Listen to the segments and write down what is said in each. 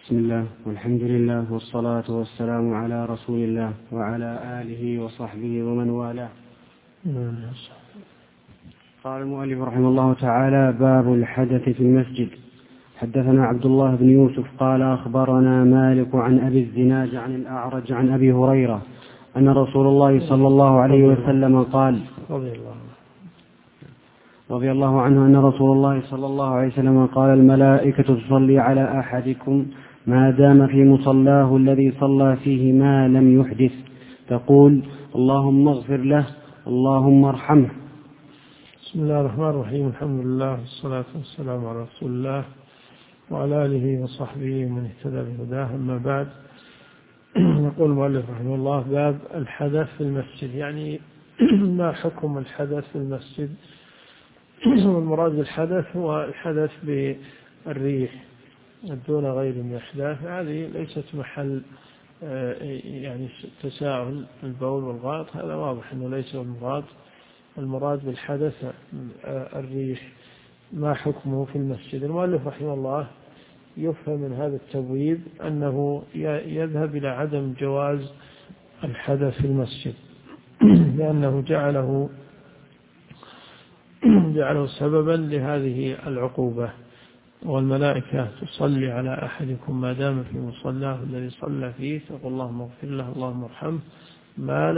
بسم الله والحمد لله والصلاة والسلام على رسول الله وعلى آله وصحبه ومن والاه. قال المؤلف رحمه الله تعالى: باب الحدث في المسجد. حدثنا عبد الله بن يوسف قال: أخبرنا مالك عن أبي الزناد عن الأعرج عن أبي هريرة أن رسول الله صلى الله عليه وسلم قال رضي الله عنه أن رسول الله صلى الله عليه وسلم قال: الملائكة تصلي على أحدكم ما دام في مصلاه الذي صلى فيه ما لم يحدث، تقول: اللهم اغفر له، اللهم ارحمه. بسم الله الرحمن الرحيم. الحمد لله والصلاة والسلام على رسول الله وعلى آله وصحبه من اهتدى بهداه. أما بعد، يقول المؤلف رحمه الله: باب الحدث في المسجد، يعني ما حكم الحدث في المسجد؟ والمراد بالحدث هو الحدث بالريح دون غير من الأحداث. هذه ليست محل يعني تساهل البول والغائط، هذا واضح أنه ليس المراد. المراد بالحدث الريح. ما حكمه في المسجد؟ المؤلف رحمه الله يفهم من هذا التبويب أنه يذهب إلى عدم جواز الحدث في المسجد، لأنه جعله سببا لهذه العقوبة. والملائكة تصلي على أحدكم ما دام في مصلاه الذي صلى فيه، تقول: اللهم اغفر له، اللهم ارحمه، ما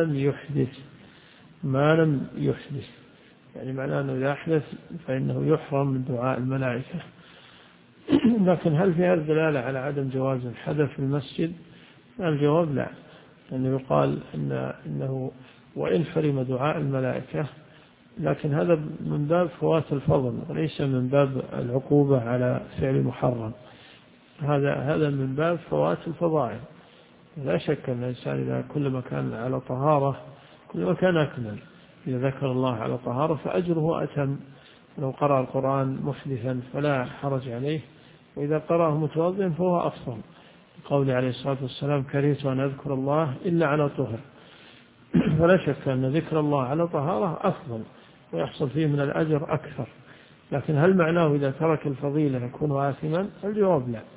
لم يحدث. يعني معناه أنه إذا أحدث فإنه يحرم من دعاء الملائكة. لكن هل في هذا دلالة على عدم جواز الحدث في المسجد؟ الجواب لا، لأنه يقال إنه وإن حرم دعاء الملائكة، لكن هذا من باب فوات الفضل وليس من باب العقوبة على فعل محرم. هذا من باب فوات الفضائل. لا شك أن الإنسان إذا كلما كان على طهارة كلما كان أكمل. إذا ذكر الله على طهارة فأجره أتم. لو قرأ القرآن محدثا فلا حرج عليه، وإذا قرأه متوضئا فهو أفضل. قول عليه الصلاة والسلام: كرهت أن أذكر الله إلا على طهر. فلا شك أن ذكر الله على طهارة أفضل ويحصل فيه من الأجر أكثر. لكن هل معناه إذا ترك الفضيلة يكون آثما؟ الجواب لا.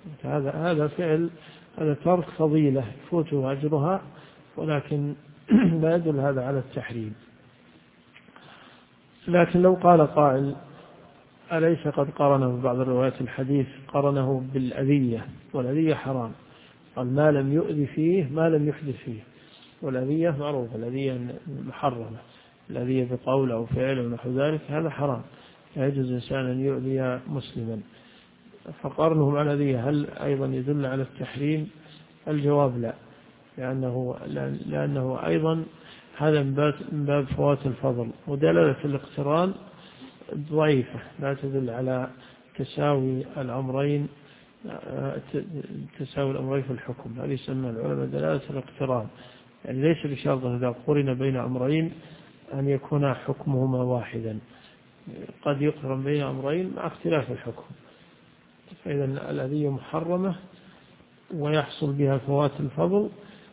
هذا ترك فضيلة يفوته أجرها، ولكن لا يدل هذا على التحريم. لكن لو قال قائل: أليس قد قرنه بعض الروايات الحديث قرنه بالأذية، والأذية حرام، قال: ما لم يؤذي فيه ما لم يحدث فيه. والأذية معروفة، الأذية محرمة، الأذية بقول أو فعل أو نحو ذلك هذا حرام، لا يجوز إنسان أن يؤذي مسلما. فقرنه مع الأذية هل أيضا يدل على التحريم؟ الجواب لا، لأنه أيضا هذا من باب فوات الفضل. ودلالة الاقتران ضعيفة، لا تدل على تساوي الأمرين في الحكم. هذه يسمى العلماء دلالة الاقتران، يعني ليس بشرط إذا قرن بين أمرين أن يكون حكمهما واحدا، قد يقرن بين أمرين مع اختلاف الحكم. فإذا الأذية محرمة ويحصل بها فوات الفضل،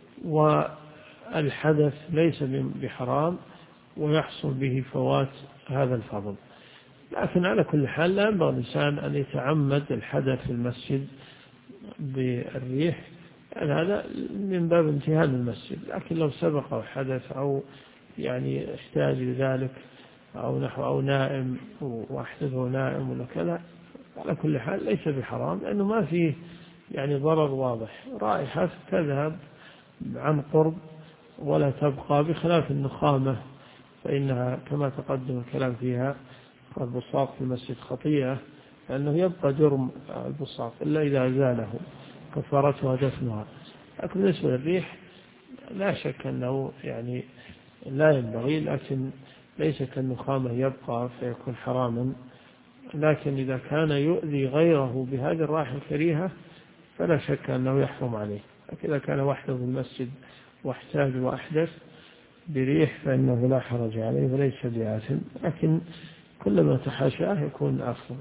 والحدث ليس بحرام ويحصل به فوات هذا الفضل. لكن على كل حال لا ينبغي الإنسان أن يتعمد الحدث في المسجد بالريح، يعني هذا من باب امتهان المسجد. لكن لو سبق حدث أو يعني احتاج لذلك أو نائم واحدثه نائم ولا كذا، على كل حال ليس بحرام، لأنه ما فيه يعني ضرر واضح. رائحة تذهب عن قرب ولا تبقى، بخلاف النخامة فإنها كما تقدم الكلام فيها. البصاق في المسجد خطيئة، لأنه يبقى جرم البصاق إلا إذا أزاله كفارتها دفنها. لكن بالنسبة للريح لا شك أنه يعني لا ينبغي، لكن ليس كالنخامة يبقى فيكون حراما. لكن إذا كان يؤذي غيره بهذه الرائحة الكريهة فلا شك أنه يحرم عليه. لكن إذا كان وحده في المسجد واحتاج وأحدث بريح فإنه لا حرج عليه وليس بآثم، لكن كلما تحاشاه يكون أفضل.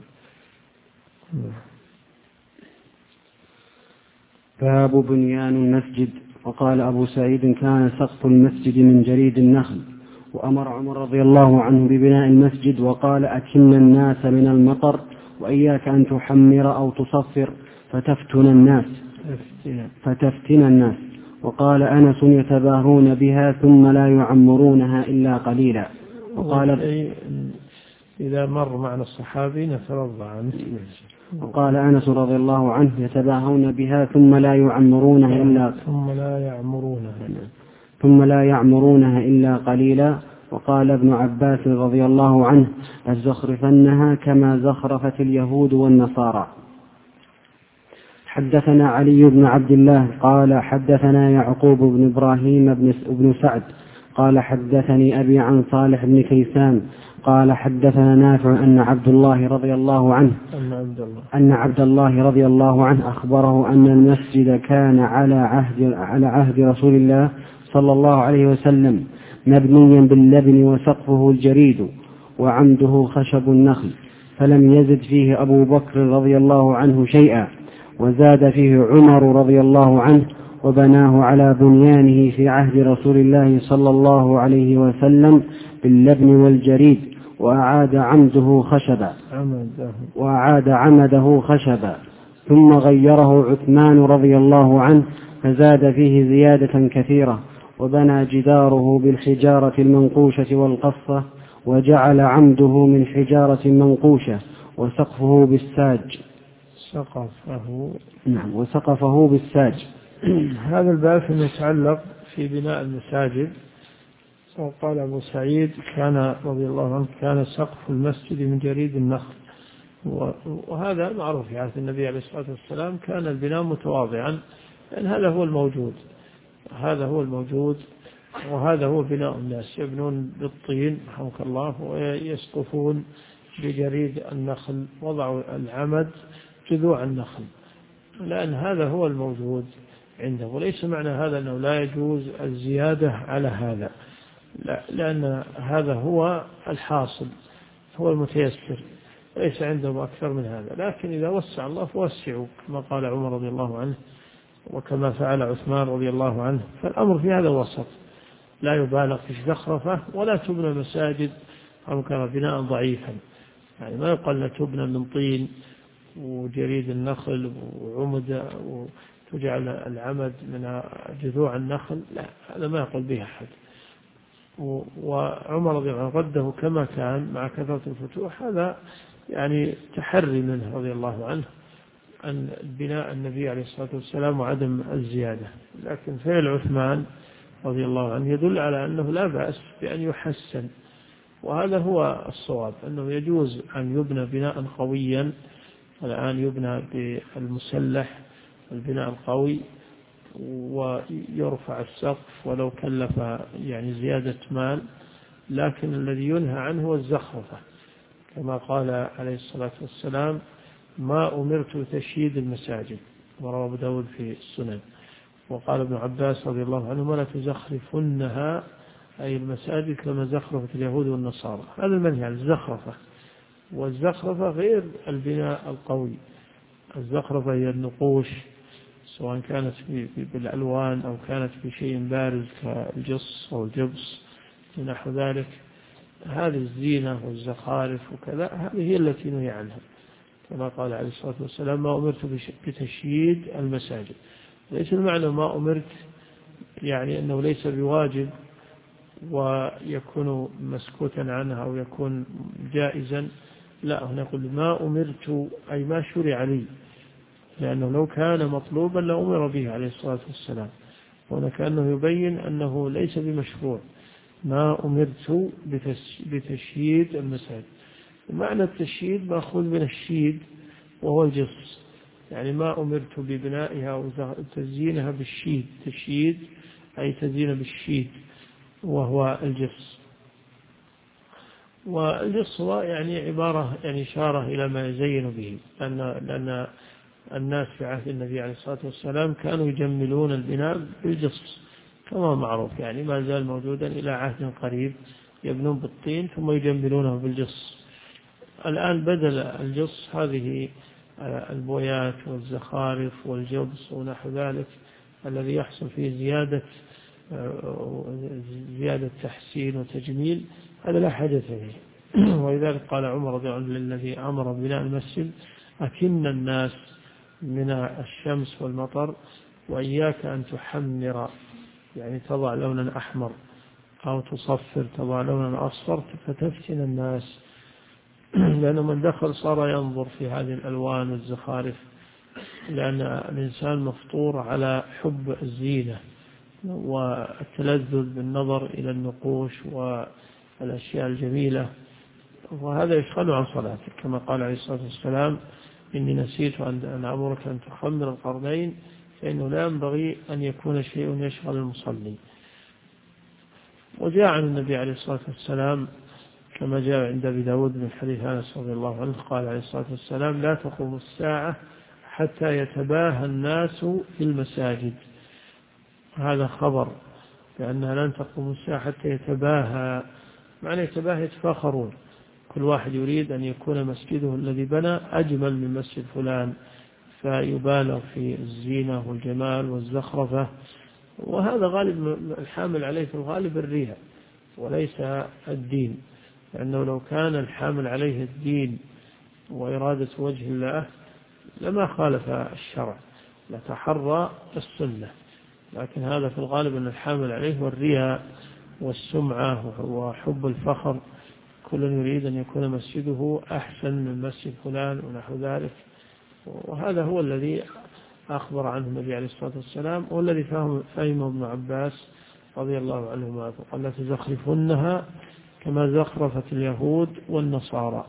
باب بنيان المسجد. وقال أبو سعيد: كان سقف المسجد من جريد النخل. وأمر عمر رضي الله عنه ببناء المسجد وقال: أكن الناس من المطر وإياك أن تحمر أو تصفر، فتفتن الناس. وقال أنس يتباهون بها ثم لا يعمرونها إلا قليلا. وقال إذا مر معنا الصحابي نترضى عنه. وقال أنس رضي الله عنه يتباهون بها ثم لا يعمرونها إلا قليلا. وقال ابن عباس رضي الله عنه لزخرفنها كما زخرفت اليهود والنصارى. حدثنا علي بن عبد الله قال حدثنا يعقوب بن إبراهيم بن سعد قال حدثني أبي عن صالح بن كيسان قال حدثنا نافع أن عبد الله رضي الله عنه أخبره أن المسجد كان على عهد رسول الله صلى الله عليه وسلم مبنيا باللبن وسقفه الجريد وعمده خشب النخل، فلم يزد فيه أبو بكر رضي الله عنه شيئا، وزاد فيه عمر رضي الله عنه وبناه على بنيانه في عهد رسول الله صلى الله عليه وسلم باللبن والجريد، وأعاد عمده خشبا، ثم غيره عثمان رضي الله عنه فزاد فيه زيادة كثيرة، وبنى جداره بالحجارة المنقوشة والقصة، وجعل عمده من حجارة منقوشة، وسقفه بالساج. هذا الباب يتعلق في بناء المساجد. وقال أبو سعيد كان رضي الله عنه كان سقف المسجد من جريد النخل، وهذا معروف في عهد النبي عليه الصلاة والسلام كان البناء متواضعا، لأن هذا هو الموجود وهذا هو بناء الناس، يبنون بالطين رحمك الله ويسقفون بجريد النخل، وضعوا العمد جذوع النخل، لأن هذا هو الموجود عنده. وليس معنى هذا أنه لا يجوز الزيادة على هذا، لا، لأن هذا هو الحاصل، هو المتيسر، ليس عندهم أكثر من هذا. لكن إذا وسع الله فوسعوا كما قال عمر رضي الله عنه وكما فعل عثمان رضي الله عنه. فالأمر في هذا وسط، لا يبالغ في الزخرفة، ولا تبنى المساجد كان بناء ضعيفا، يعني ما يقال تبنى من طين وجريد النخل وعمد وتجعل العمد من جذوع النخل، لا، هذا ما يقول به أحد. وعمر رضي الله عنه رده كما كان مع كثرة الفتوح، هذا يعني تحري منه رضي الله عنه أن بناء النبي عليه الصلاة والسلام وعدم الزيادة. لكن فعل عثمان رضي الله عنه يدل على أنه لا بأس بأن يحسن، وهذا هو الصواب، أنه يجوز أن يبنى بناء قويا. الآن يبنى بالمسلح البناء القوي ويرفع السقف ولو كلف يعني زيادة مال، لكن الذي ينهى عنه هو الزخرفة، كما قال عليه الصلاة والسلام ما أمرت بتشييد المساجد، ورواه أبو داود في السنن. وقال ابن عباس رضي الله عنه ولا تزخرفنها، أي المساجد كما زخرفت اليهود والنصارى. هذا المنهي عن الزخرفة، والزخرفة غير البناء القوي. الزخرفة هي النقوش، سواء كانت بالألوان أو كانت بشيء بارز كالجص أو الجبس ونحو ذلك. هذه الزينة والزخارف وكذا، هذه هي التي نهي عنها، كما قال عليه الصلاة والسلام ما أمرت بتشييد المساجد. ليس المعنى ما أمرت يعني أنه ليس بواجب ويكون مسكوتا عنها أو يكون جائزا، لا، هنا نقول ما أمرت أي ما شرع لي، لأنه لو كان مطلوبا لأمر به عليه الصلاة والسلام، هنا كأنه يبين أنه ليس بمشروع. ما أمرت بتشييد المساجد، معنى التشييد مأخوذ من الشيد وهو الجص، يعني ما أمرت ببنائها وتزيينها بالشيد، تشييد أي تزيين بالشيد وهو الجص. والجص هو يعني عبارة يعني إشارة إلى ما يزين به، لأن الناس في عهد النبي عليه الصلاة والسلام كانوا يجملون البناء بالجص كما معروف، يعني ما زال موجودا إلى عهد قريب، يبنون بالطين ثم يجملونه بالجص. الآن بدل الجص هذه البويات والزخارف والجبس ونحو ذلك الذي يحصل فيه زيادة تحسين وتجميل، هذا لا حاجة فيه. ولذلك قال عمر رضي الله عنه للذي أمر بناء المسجد أكن الناس من الشمس والمطر، وإياك أن تحمر يعني تضع لونا أحمر، أو تصفر تضع لونا أصفر فتفتن الناس. لأن من دخل صار ينظر في هذه الألوان والزخارف، لأن الإنسان مفطور على حب الزينة والتلذذ بالنظر إلى النقوش والأشياء الجميلة، وهذا يشغله عن صلاته، كما قال عليه الصلاة والسلام: إني نسيت أن أمرك أن تخمر القرنين، فإنه لا ينبغي أن يكون شيء يشغل المصلي. وجاء عن النبي عليه الصلاة والسلام كما جاء عند أبي داود من حديث أنس رضي الله عنه قال عليه الصلاة والسلام: لا تقوم الساعة حتى يتباهى الناس في المساجد. هذا خبر بأنها لن تقوم الساعة حتى يتباهى، معنى يتباهى يتفاخرون، كل واحد يريد أن يكون مسجده الذي بنى أجمل من مسجد فلان، فيبالغ في الزينة والجمال والزخرفة. وهذا غالب الحامل عليه في الغالب الرياء وليس الدين، لأنه لو كان الحامل عليه الدين وإرادة وجه الله لما خالف الشرع، لتحرى السنة. لكن هذا في الغالب أن الحامل عليه والرياء والسمعة وحب الفخر، كل يريد أن يكون مسجده أحسن من مسجد فلان ونحو ذلك. وهذا هو الذي أخبر عنه النبي عليه الصلاة والسلام، والذي فهمه ابن عباس رضي الله عنهما، فقال: لا تزخرفنها كما زخرفت اليهود والنصارى.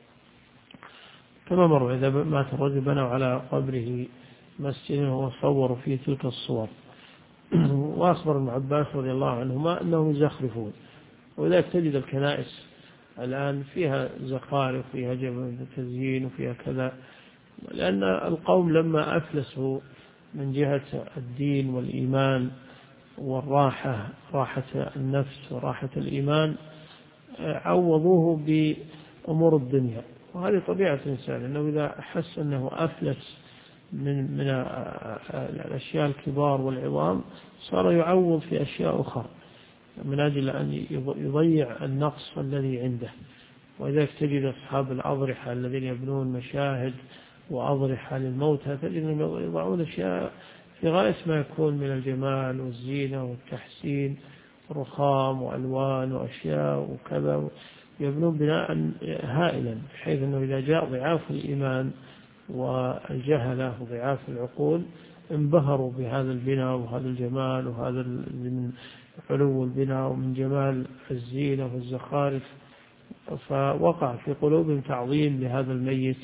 كما مر إذا مات الرجل بنوا على قبره مسجدا وصوروا فيه تلك الصور. وأخبر ابن عباس رضي الله عنهما أنهم يزخرفون. ولذلك تجد الكنائس الآن فيها زخارف، فيها تزيين، وفيها كذا، لأن القوم لما أفلسوا من جهة الدين والإيمان والراحة، راحة النفس وراحة الإيمان، عوضوه بأمور الدنيا. وهذه طبيعة الإنسان، أنه إذا أحس أنه أفلس من الأشياء الكبار والعظام صار يعوض في أشياء أخرى من أجل أن يضيع النقص الذي عنده. وإذا تجد أصحاب الأضرحة الذين يبنون مشاهد وأضرحة للموتى، تجد يضعون أشياء في غاية ما يكون من الجمال والزينة والتحسين، رخام وألوان وأشياء وكذا، يبنون بناء هائلا، بحيث أنه إذا جاء ضعاف الإيمان والجهلة وضعاف العقول انبهروا بهذا البناء وهذا الجمال، وهذا من علو البناء ومن جمال الزينة والزخارف، فوقع في قلوبهم تعظيم لهذا الميت،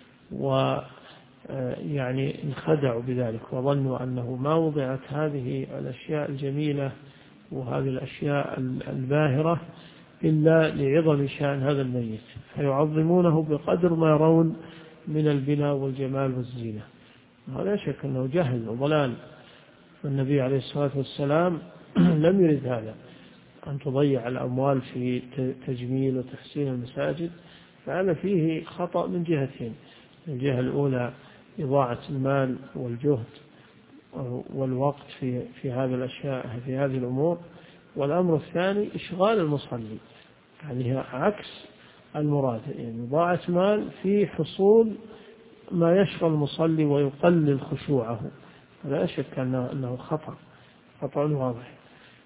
ويعني انخدعوا بذلك وظنوا أنه ما وضعت هذه الأشياء الجميلة وهذه الأشياء الباهرة إلا لعظم شأن هذا الميت، فيعظمونه بقدر ما يرون من البناء والجمال والزينة. ولا شك أنه جهل وضلال. والنبي عليه الصلاة والسلام لم يرد هذا، أن تضيع الأموال في تجميل وتحسين المساجد، فهذا فيه خطأ من جهتين: الجهة الأولى إضاعة المال والجهد والوقت في هذه الأشياء، في هذه الأمور، والأمر الثاني إشغال المصلي، يعني عكس المراد، يعني إضاعة مال في حصول ما يشغل المصلي ويقلل خشوعه. لا شك أنه خطأ واضح.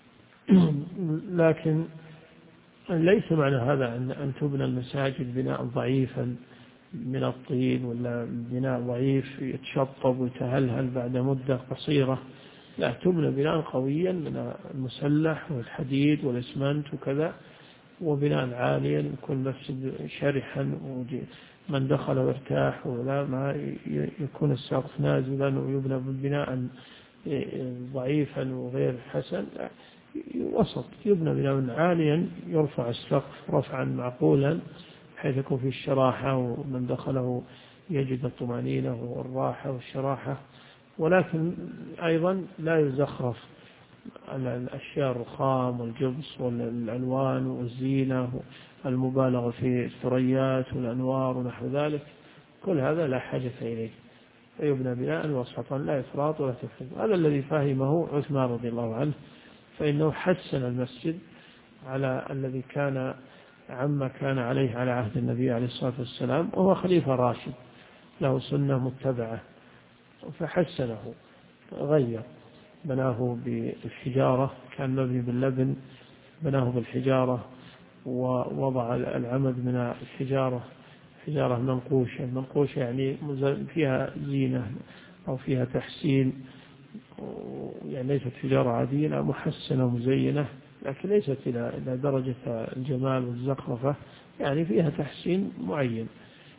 لكن ليس معنى هذا أن تبنى المساجد بناء ضعيفا من الطين، ولا بناء ضعيف يتشطب ويتهلهل بعد مدة قصيرة. لا، تبنى بناء قويا من المسلح والحديد والإسمنت وكذا، وبناء عاليا، يكون مسجد شرحا من دخل وارتاح، ولا ما يكون السقف نازلا ويبنى بناء ضعيفا وغير حسن. وسط، يبنى بناء عاليا يرفع السقف رفعا معقولا حيث يكون في الشراحة، ومن دخله يجد الطمأنينة والراحة والشراحة، ولكن أيضا لا يزخرف الأشياء الرخام والجبس والألوان والزينة المبالغة في الثريات والأنوار ونحو ذلك. كل هذا لا حاجة إليه، فيبنى بناء وسطا لا إفراط ولا تفريط. هذا الذي فهمه عثمان رضي الله عنه، فإنه حسن المسجد على الذي كان عما كان عليه على عهد النبي عليه الصلاة والسلام، وهو خليفة راشد له سنة متبعة، فحسنه، غير، بناه بالحجارة، كان مبني باللبن بناه بالحجارة، ووضع العمد من الحجارة، حجارة منقوشة يعني فيها زينة أو فيها تحسين، يعني ليست حجارة عادية، لا، محسنة مزينة، لكن ليست إلى درجة الجمال والزخرفة، يعني فيها تحسين معين.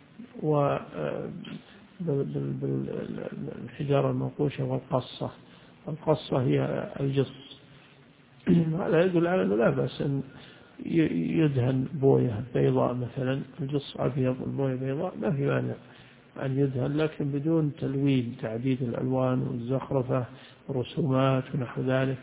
بالحجارة المنقوشة والقصة، القصة هي الجص. هذا يدل على أنه لا بأس أن يدهن بوية بيضاء مثلا، الجص أبيض البوية بيضاء، ما في مانع أن يدهن، لكن بدون تلوين، تعديد الألوان والزخرفة، رسومات ونحو ذلك.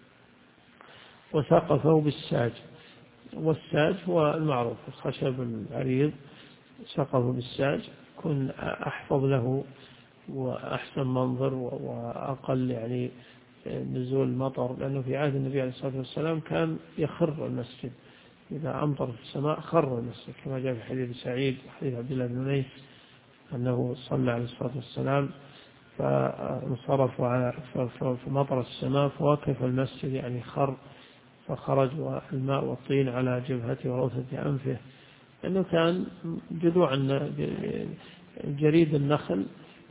وسقفه بالساج، والساج هو المعروف الخشب العريض، سقفه بالساج يكون أحفظ له وأحسن منظر وأقل يعني نزول المطر، لأنه في عهد النبي عليه الصلاة والسلام كان يخر المسجد، إذا أمطر في السماء خر المسجد، كما جاء في حديث سعيد وحديث عبد الله بن أنيس أنه صلى عليه الصلاة والسلام فانصرف فمطر السماء فوقف المسجد، يعني خر، فخرج الماء والطين على جبهته وروثة أنفه، لأنه كان جذوع جريد النخل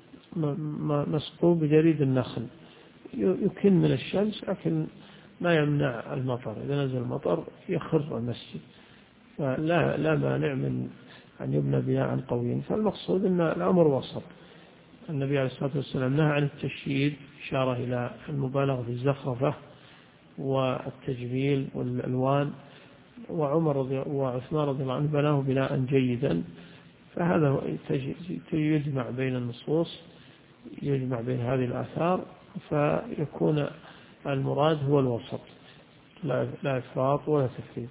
مسقوب بجريد النخل، يكن من الشمس لكن ما يمنع المطر، إذا نزل المطر يخر المسجد، فلا مانع من أن يبنى بناء قويا. فالمقصود أن الأمر وسط. النبي عليه الصلاة والسلام نهى عن التشييد، إشارة إلى المبالغة في الزخرفة والتجميل والألوان، وعثمان رضي الله عنه بناه بناء جيدا، فهذا يجمع بين النصوص، يجمع بين هذه الآثار، فيكون المراد هو الوسط، لا إفراط ولا تفريط.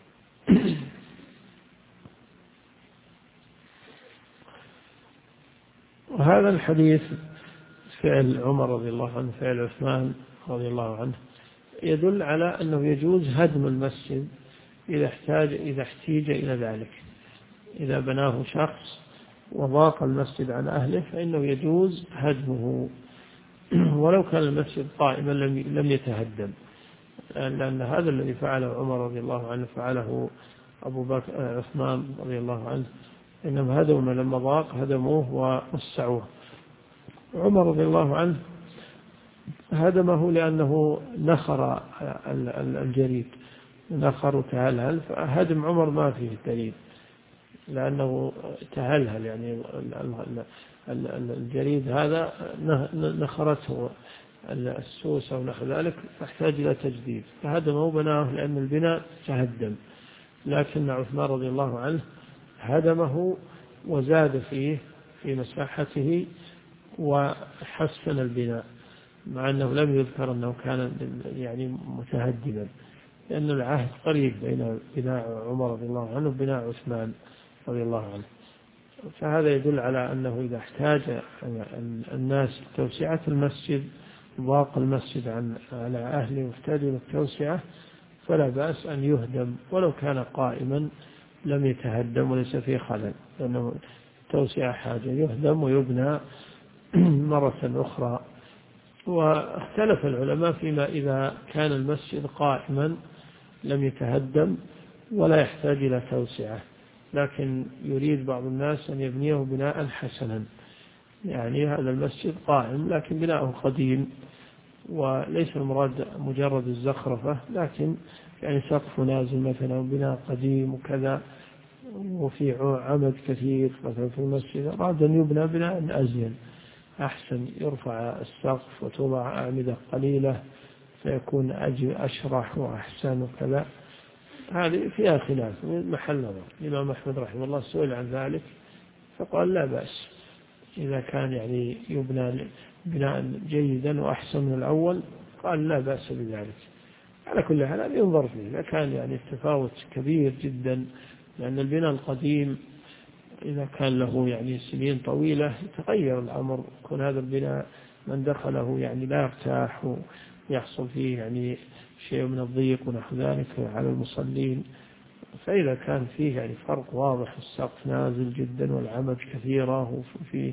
وهذا الحديث فعل عمر رضي الله عنه، فعل عثمان رضي الله عنه، يدل على أنه يجوز هدم المسجد إذا احتيج إلى ذلك. إذا بناه شخص وضاق المسجد عن أهله فإنه يجوز هدمه ولو كان المسجد قائما لم يتهدم، لأن هذا الذي فعله عمر رضي الله عنه فعله أبو بكر عثمان رضي الله عنه، إنهم هدموا لما ضاق هدموه ووسعوه. عمر رضي الله عنه هدمه لأنه نخر الجريد، نخر وتهلهل، فهدم عمر ما فيه دليل، لأنه تهلهل، يعني الجريد هذا نخرته السوس أو نحو ذلك، فاحتاج إلى تجديد، فهدمه بناه لأن البناء تهدم. لكن عثمان رضي الله عنه هدمه وزاد فيه في مساحته وحسن البناء، مع أنه لم يذكر أنه كان يعني متهدما، لأن العهد قريب بين بناء عمر رضي الله عنه وبناء عثمان رضي الله عنه. فهذا يدل على أنه إذا احتاج الناس لتوسعة المسجد، ضاق المسجد على أهله واحتاجوا للتوسعة، فلا بأس أن يهدم ولو كان قائما لم يتهدم وليس فيه خلل، لأنه توسعة حاجة، يهدم ويبنى مرة أخرى. واختلف العلماء فيما إذا كان المسجد قائما لم يتهدم ولا يحتاج إلى توسعة، لكن يريد بعض الناس أن يبنيه بناء حسنا، يعني هذا المسجد قائم لكن بناؤه قديم، وليس المراد مجرد الزخرفة، لكن يعني سقف نازل مثلا بناء قديم وكذا، وفي عمد كثير مثلا في المسجد، أراد أن يبنى بناء أزين أحسن، يرفع السقف وتوضع أعمدة قليلة فيكون أشرح وأحسن وكذا. هذه فيها خلاف محل نظر. الإمام أحمد رحمه الله سئل عن ذلك فقال لا بأس، إذا كان يعني يبنى بناء جيدا وأحسن من الأول قال لا بأس بذلك. على كل حال ينظر فيه، إذا كان يعني التفاوت كبير جدا، لأن البناء القديم إذا كان له يعني سنين طويلة يتغير الأمر، يكون هذا البناء من دخله يعني لا يرتاح ويحصل فيه يعني شيء من الضيق ونحو ذلك على المصلين. فإذا كان فيه يعني فرق واضح، السقف نازل جدا والعمد كثيرة وفي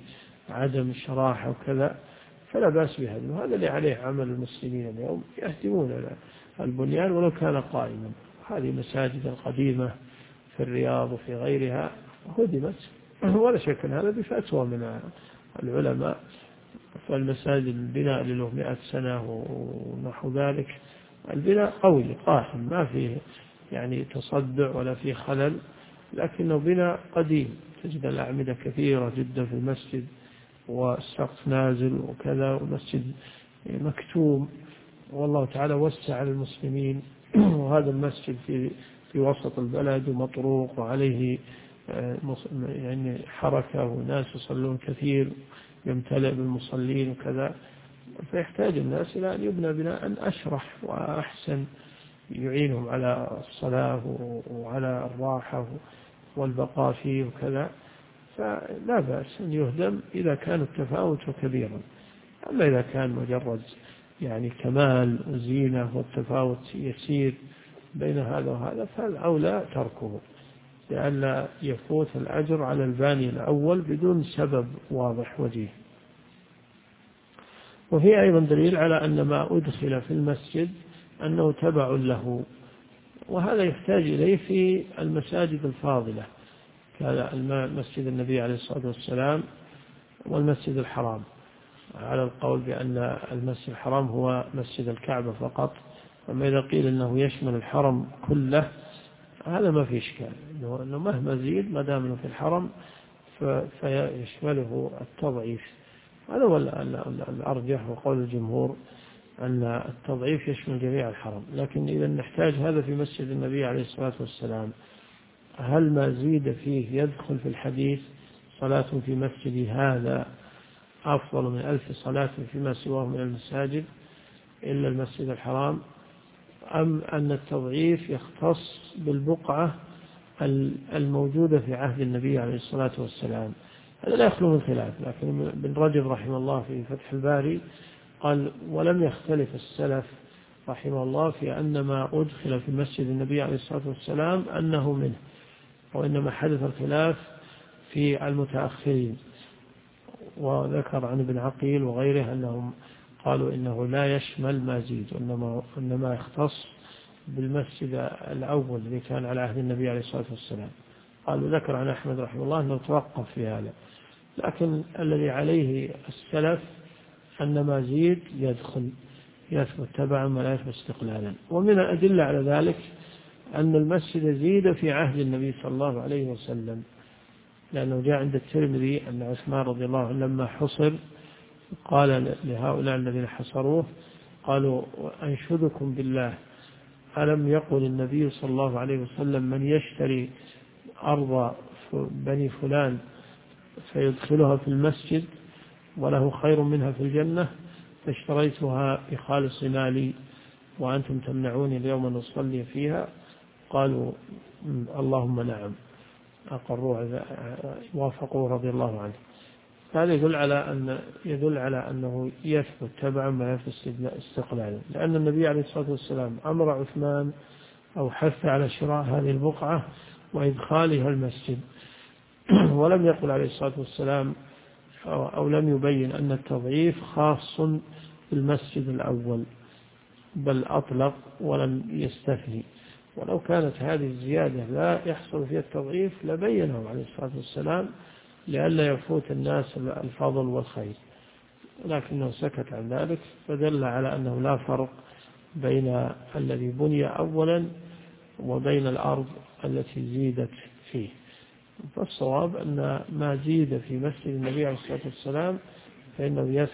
عدم الشراحة وكذا فلا بأس بهذا، وهذا اللي عليه عمل المسلمين اليوم، يهدمون البنيان ولو كان قائما. هذه مساجد القديمة في الرياض وفي غيرها هدمت، ولا شك أن هذا بفتوى من العلماء. فالمساجد البناء له 100 سنة ونحو ذلك، البناء قوي قائم ما فيه يعني تصدع ولا فيه خلل، لكنه بناء قديم. تجد الأعمدة كثيرة جدا في المسجد والسقف نازل وكذا، ومسجد مكتوم، والله تعالى وسع للمسلمين. وهذا المسجد في وسط البلد ومطروق وعليه يعني حركة وناس يصلون كثير، يمتلئ بالمصلين وكذا، فيحتاج الناس إلى أن يبنى بناء أشرح وأحسن يعينهم على الصلاة وعلى الراحة والبقاء فيه وكذا. فلا بأس أن يهدم إذا كان التفاوت كبيرا. أما إذا كان مجرد يعني كمال وزينة والتفاوت يسير بين هذا وهذا فالأولى تركه، لأن يفوت الأجر على الباني الأول بدون سبب واضح وجيه. وفي أيضا دليل على أن ما أدخل في المسجد أنه تبع له، وهذا يحتاج إليه في المساجد الفاضلة كمسجد النبي عليه الصلاة والسلام والمسجد الحرام، على القول بأن المسجد الحرام هو مسجد الكعبة فقط. أما إذا قيل أنه يشمل الحرم كله هذا ما في إشكال، أنه مهما زيد ما دام أنه في الحرم فيشمله التضعيف. هذا هو الأرجح وقول الجمهور أن التضعيف يشمل جميع الحرم. لكن إذا نحتاج هذا في مسجد النبي عليه الصلاة والسلام، هل ما زيد فيه يدخل في الحديث صلاة في مسجد هذا أفضل من 1000 صلاة فيما سواه من المساجد إلا المسجد الحرام، أم أن التضعيف يختص بالبقعة الموجودة في عهد النبي عليه الصلاة والسلام؟ هذا لا يخلو من خلاف. لكن ابن رجب رحمه الله في فتح الباري قال ولم يختلف السلف رحمه الله في أن ما أدخل في مسجد النبي عليه الصلاة والسلام أنه منه، وإنما حدث الخلاف في المتأخرين. وذكر عن ابن عقيل وغيره أنهم قالوا إنه لا يشمل ما زيد، وإنما يختص بالمسجد الأول الذي كان على عهد النبي عليه الصلاة والسلام. قالوا ذكر عن أحمد رحمه الله أنه توقف في هذا، لكن الذي عليه السلف أن ما زيد يثبت تبعا ولا يثبت استقلالا. ومن الأدلة على ذلك أن المسجد زيد في عهد النبي صلى الله عليه وسلم، لأنه جاء عند الترمذي أن عثمان رضي الله عنه لما حصر قال لهؤلاء الذين حصروه قالوا أنشدكم بالله ألم يقل النبي صلى الله عليه وسلم من يشتري أرض بني فلان فيدخلها في المسجد وله خير منها في الجنة، فاشتريتها بخالص مالي وأنتم تمنعوني اليوم أن أصلي فيها. قالوا اللهم نعم، أقروا وافقوا رضي الله عنه. هذا يدل على أنه يثبت تبعا ما يثبت استقلالا، لأن النبي عليه الصلاة والسلام أمر عثمان أو حث على شراء هذه البقعة وإدخالها المسجد، ولم يقل عليه الصلاة والسلام أو لم يبين أن التضعيف خاص بالمسجد الأول، بل أطلق ولم يستثني. ولو كانت هذه الزيادة لا يحصل فيها التضعيف لبينه عليه الصلاة والسلام لئلا يفوت الناس الفضل والخير، لكنه سكت عن ذلك، فدل على أنه لا فرق بين الذي بني أولا وبين الأرض التي زيدت فيه. فالصواب أن ما زيد في مسجد النبي عليه الصلاة والسلام فإنه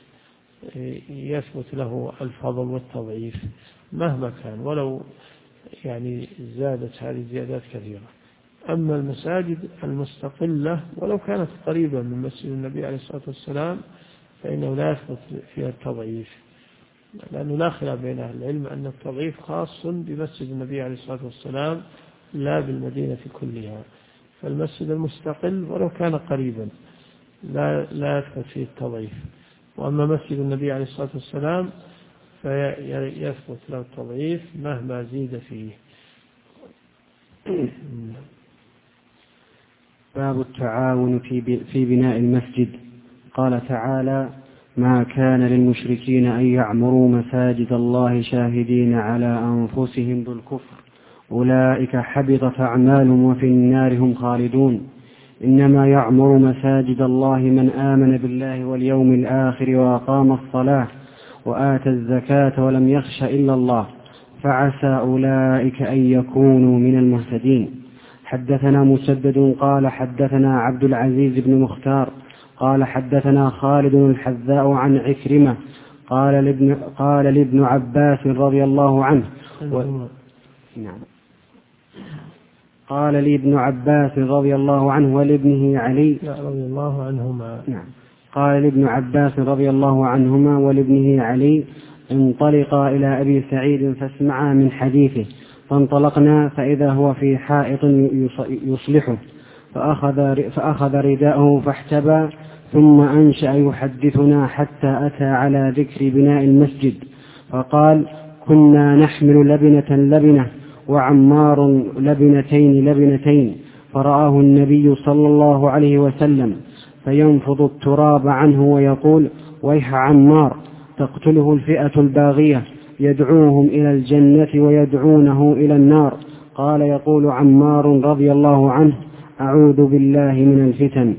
يثبت له الفضل والتضعيف مهما كان، ولو يعني زادت هذه الزيادات كثيرة. أما المساجد المستقلة ولو كانت قريبة من مسجد النبي عليه الصلاة والسلام فإنه لا يثبت فيها التضعيف، لأنه لا خلاف بين أهل العلم أن التضعيف خاص بمسجد النبي عليه الصلاة والسلام لا بالمدينة كلها. فالمسجد المستقل ولو كان قريبا لا يثبت فيه التضعيف، وأما مسجد النبي عليه الصلاة والسلام فيثبت له التضعيف مهما زيد فيه. باب التعاون في بناء المسجد. قال تعالى: ما كان للمشركين أن يعمروا مساجد الله شاهدين على أنفسهم بالكفر أولئك حبطت أعمالهم وفي النار هم خالدون. إنما يعمر مساجد الله من آمن بالله واليوم الآخر وأقام الصلاة وآتى الزكاة ولم يخش إلا الله فعسى أولئك أن يكونوا من المهتدين. حدثنا مسدد قال حدثنا عبد العزيز بن مختار قال حدثنا خالد الحذاء عن عكرمة قال لابن عباس رضي الله عنه نعم قال لي ابن عباس رضي الله عنه ولابنه علي رضي الله عنهما نعم قال لابن عباس رضي الله عنهما ولابنه علي: انطلقا إلى أبي سعيد فاسمعا من حديثه. فانطلقنا فإذا هو في حائط يصلحه فأخذ رداءه فاحتبى ثم أنشأ يحدثنا حتى أتى على ذكر بناء المسجد فقال: كنا نحمل لبنة وعمار لبنتين فرآه النبي صلى الله عليه وسلم فينفض التراب عنه ويقول: ويح عمار، تقتله الفئة الباغية، يدعوهم إلى الجنة ويدعونه إلى النار. قال يقول عمار رضي الله عنه: أعوذ بالله من الفتن.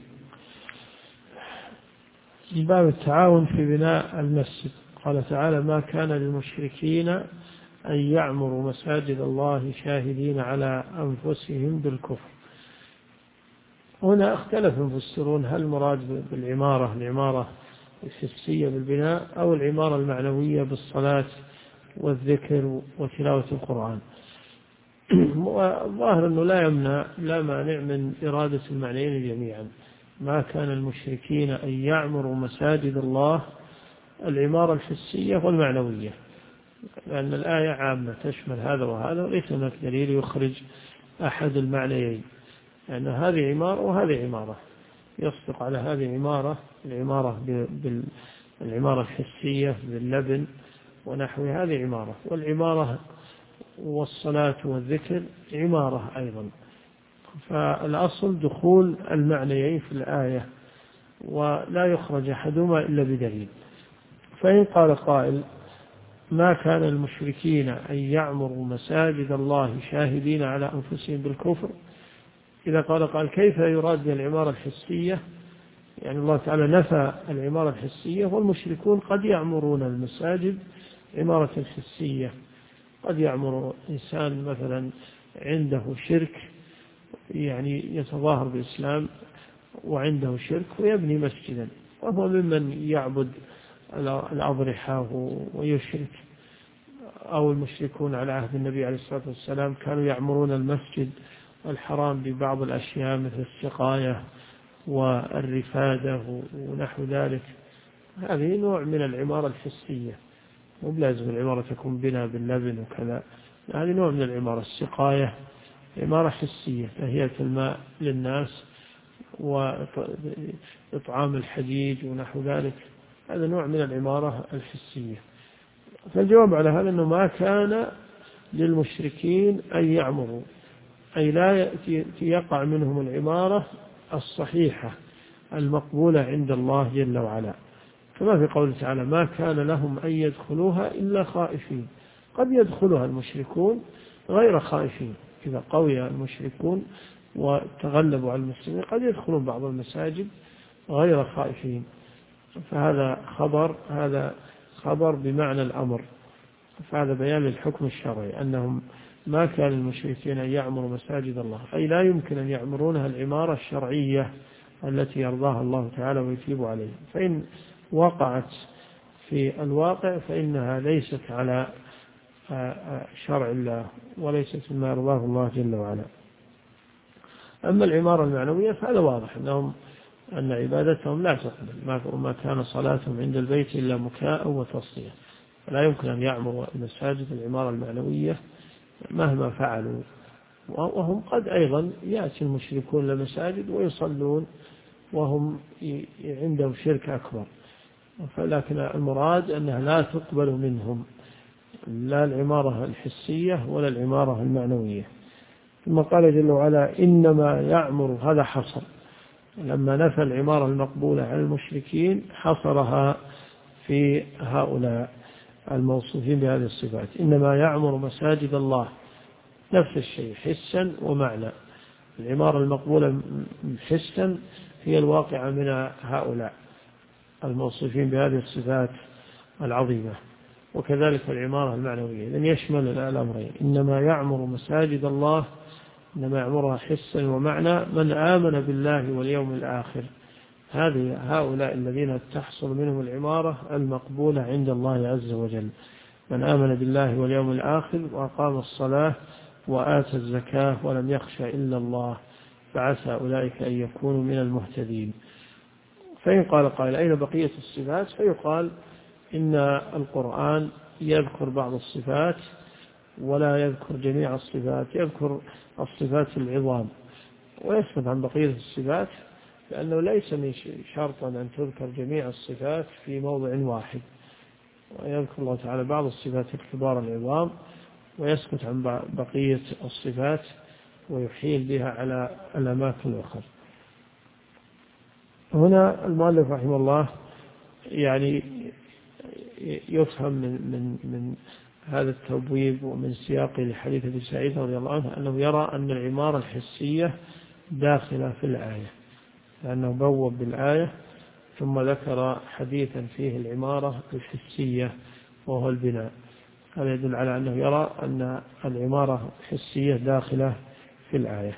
باب التعاون في بناء المسجد. قال تعالى: ما كان للمشركين أن يعمروا مساجد الله شاهدين على أنفسهم بالكفر. هنا اختلف المفسرون هل المراد العمارة الحسية بالبناء أو العمارة المعنوية بالصلاة والذكر وتلاوة القرآن. والظاهر أنه لا مانع من إرادة المعنيين جميعا. ما كان المشركين أن يعمروا مساجد الله العمارة الحسية والمعنوية، لأن الآية عامة تشمل هذا وهذا، وليس هناك دليل يخرج أحد المعنيين، لأن هذه عمارة وهذه عمارة، يصدق على هذه العمارة الحسية باللبن ونحو هذه عمارة، والعمارة والصلاة والذكر عمارة أيضا. فالأصل دخول المعنيين في الآية ولا يخرج أحدهما إلا بدليل. فإن قال قائل: ما كان المشركين أن يعمروا مساجد الله شاهدين على أنفسهم بالكفر، إذا قال كيف يراد بالعمارة الحسية؟ يعني الله تعالى نفى العمارة الحسية، والمشركون قد يعمرون المساجد عمارة حسية. قد يعمر إنسان مثلا عنده شرك، يعني يتظاهر بالإسلام وعنده شرك ويبني مسجدا، وهو ممن يعبد الأضرحة ويشرك. أو المشركون على عهد النبي عليه الصلاة والسلام كانوا يعمرون المسجد الحرام ببعض الأشياء مثل السقاية والرفادة ونحو ذلك. هذه نوع من العمارة الحسية، مو بلازم العمارة تكون بنا باللبن وكذا، هذه نوع من العمارة. السقاية عمارة حسية، تهيئة الماء للناس وإطعام الحجيج ونحو ذلك، هذا نوع من العمارة الحسية. فالجواب على هذا أنه ما كان للمشركين أن يعمروا، أي لا يقع منهم العمارة الصحيحة المقبولة عند الله جل وعلا، كما في قوله تعالى: ما كان لهم أن يدخلوها إلا خائفين. قد يدخلها المشركون غير خائفين، إذا قوي المشركون وتغلبوا على المسلمين قد يدخلون بعض المساجد غير خائفين. فهذا خبر بمعنى الأمر، فهذا بيان للحكم الشرعي أنهم ما كان المشركين أن يعمروا مساجد الله، أي لا يمكن أن يعمرونها العمارة الشرعية التي يرضاها الله تعالى ويثيب عليها. فإن وقعت في الواقع فإنها ليست على شرع الله وليست ما يرضاه الله جل وعلا. أما العمارة المعنوية فهذا واضح أن عبادتهم لا تقبل، وما كان صلاتهم عند البيت إلا مكاء وتصدية. فلا يمكن أن يعمروا المساجد العمارة المعنوية مهما فعلوا. وهم قد أيضا يأتي المشركون للمساجد ويصلون وهم عندهم شرك أكبر، لكن المراد أنها لا تقبل منهم لا العمارة الحسية ولا العمارة المعنوية. ثم قال جل وعلا: إنما يعمر، هذا حصر، لما نفى العمارة المقبولة عن المشركين حصرها في هؤلاء الموصوفين بهذه الصفات. إنما يعمر مساجد الله نفس الشيء حسا ومعنى. العمارة المقبولة حسا هي الواقعة من هؤلاء الموصوفين بهذه الصفات العظيمة، وكذلك العمارة المعنوية، لأن يشمل الأمرين. إنما يعمر مساجد الله، إنما يعمرها حسا ومعنى من آمن بالله واليوم الآخر. هؤلاء الذين تحصل منهم العمارة المقبولة عند الله عز وجل، من آمن بالله واليوم الآخر وأقام الصلاة وآتى الزكاة ولم يخش إلا الله، فعسى أولئك أن يكونوا من المهتدين. فإن قال قائل أين بقية الصفات؟ فيقال إن القرآن يذكر بعض الصفات ولا يذكر جميع الصفات، يذكر الصفات العظام ويسكت عن بقية الصفات، لأنه ليس من شرطا أن تذكر جميع الصفات في موضع واحد، ويذكر الله تعالى بعض الصفات الكبار العظام ويسكت عن بقية الصفات ويحيل بها على الأماكن الأخرى. هنا المؤلف رحمه الله يعني يفهم من هذا التبويب ومن سياق لحديث ابي سعيد رضي الله عنه أنه يرى أن العمارة الحسية داخلة في الآية، لأنه بوب بالآية ثم ذكر حديثا فيه العمارة الحسية وهو البناء. هذا يدل على أنه يرى أن العمارة الحسية داخلة في الآية.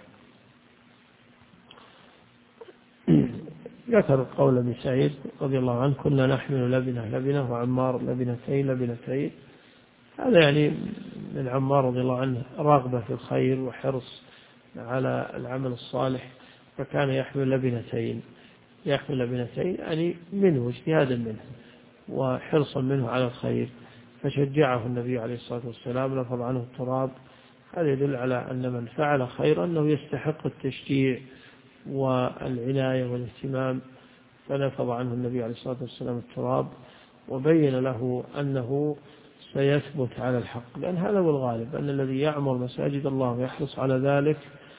ذكر قول ابن سعيد رضي الله عنه كنا نحمل لبنة وعمار لبنتين. هذا يعني من عمار رضي الله عنه رغبة في الخير وحرص على العمل الصالح، فكان يحمل لبنتين يعني منه اجتهادا منه وحرصا منه على الخير، فشجعه النبي عليه الصلاة والسلام لفظ عنه التراب. هذا يدل على أن من فعل خيرا أنه يستحق التشجيع والعناية والاهتمام، فنفض عنه النبي عليه الصلاة والسلام التراب وبين له أنه سيثبت على الحق، لأن هذا هو الغالب، أن الذي يعمر مساجد الله ويحرص على ذلك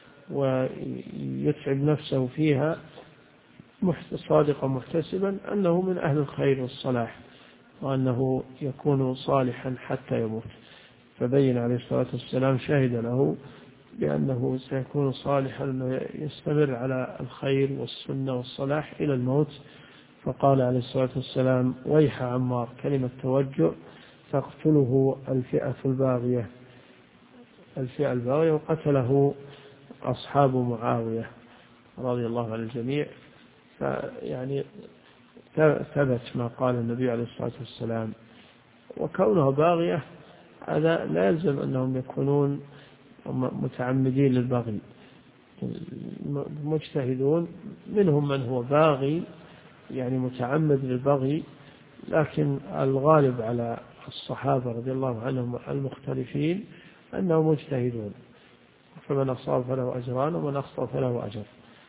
ويتعب نفسه فيها صادقا محتسبا أنه من أهل الخير والصلاح، وأنه يكون صالحا حتى يموت. فبين عليه الصلاة والسلام شهد له بأنه سيكون صالحا أنه يستمر على الخير والسنة والصلاح إلى الموت. فقال عليه الصلاة والسلام ويح عمار، كلمة توجع تقتله الفئة الباغية، وقتله أصحاب معاوية رضي الله عن الجميع. فيعني ثبت ما قال النبي عليه الصلاة والسلام. وكونه باغية هذا لا يلزم أنهم يكونون متعمدين للبغي، مجتهدون منهم من هو باغي يعني متعمد للبغي، لكن الغالب على الصحابة رضي الله عنهم المختلفين أنهم مجتهدون، فمن أصاب فله أجران ومن أخطأ فله أجر.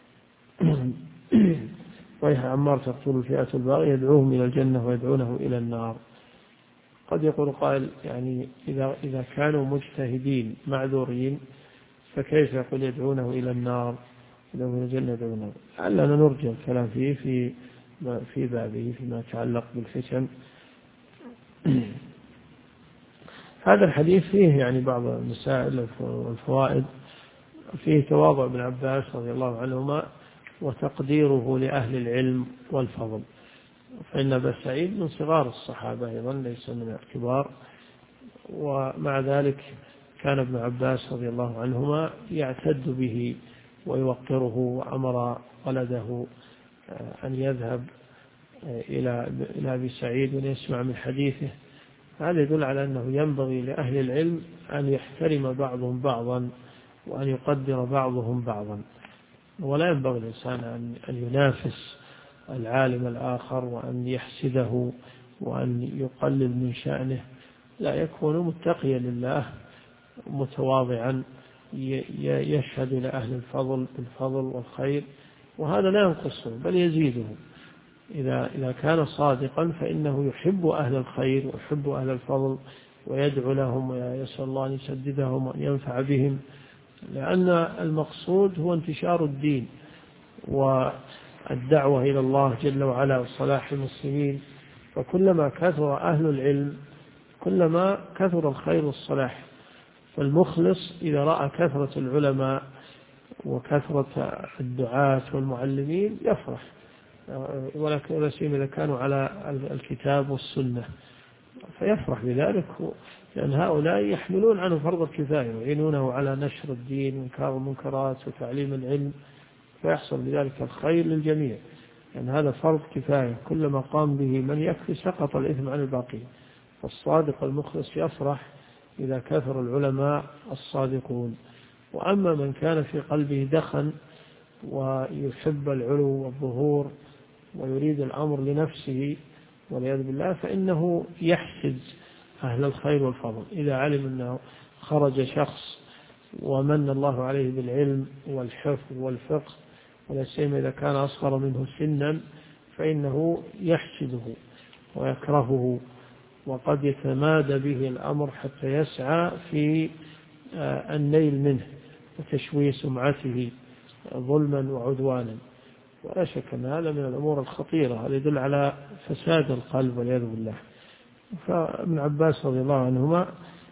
ويح عمار تقتل الفئة الباغية يدعوهم إلى الجنة ويدعونه إلى النار. قد يقول قائل يعني إذا كانوا مجتهدين معذورين فكيف يقول يدعونه إلى النار يدعونه إلى الجنة يدعونه؟ لعلنا نرجع الكلام فيه في بابه فيما يتعلق بالفتن. هذا الحديث فيه يعني بعض المسائل والفوائد. فيه تواضع ابن عباس رضي الله عنهما وتقديره لأهل العلم والفضل، فإن أبا سعيد من صغار الصحابة أيضا ليس من الكبار، ومع ذلك كان ابن عباس رضي الله عنهما يعتد به ويوقره، وأمر ولده أن يذهب إلى أبي سعيد وليسمع من حديثه. هذا يدل على أنه ينبغي لأهل العلم أن يحترم بعضهم بعضا وأن يقدر بعضهم بعضا، ولا ينبغي الإنسان أن ينافس العالم الآخر وأن يحسده وأن يقلل من شأنه، لا، يكون متقيا لله متواضعا يشهد لأهل الفضل بالفضل والخير، وهذا لا ينقصه بل يزيده. إذا كان صادقا فإنه يحب أهل الخير ويحب أهل الفضل ويدعو لهم ويسأل الله أن يسددهم وأن ينفع بهم، لأن المقصود هو انتشار الدين الدعوة إلى الله جل وعلا وصلاح المسلمين. فكلما كثر أهل العلم كلما كثر الخير والصلاح. فالمخلص إذا رأى كثرة العلماء وكثرة الدعاة والمعلمين يفرح، ولكن سيما إذا كانوا على الكتاب والسنة فيفرح بذلك، لأن هؤلاء يحملون عنه فرض الكفاية ويعينونه على نشر الدين وإنكار المنكرات وتعليم العلم، فيحصل بذلك الخير للجميع، لأن هذا فرض كفاية، كلما قام به من يكفي سقط الإثم عن الباقين. فالصادق المخلص يفرح إذا كثر العلماء الصادقون. وأما من كان في قلبه دخن ويحب العلو والظهور ويريد الأمر لنفسه والعياذ بالله، فإنه يحسد أهل الخير والفضل. إذا علم أنه خرج شخص ومن الله عليه بالعلم والحفظ والفقه، ولا سيما إذا كان أصغر منه سنا، فإنه يحسده ويكرهه، وقد يتمادى به الأمر حتى يسعى في النيل منه وتشويه سمعته ظلما وعدوانا. ولا شك أن هذا من الأمور الخطيرة، هذا يدل على فساد القلب والعياذ بالله. فابن عباس رضي الله عنهما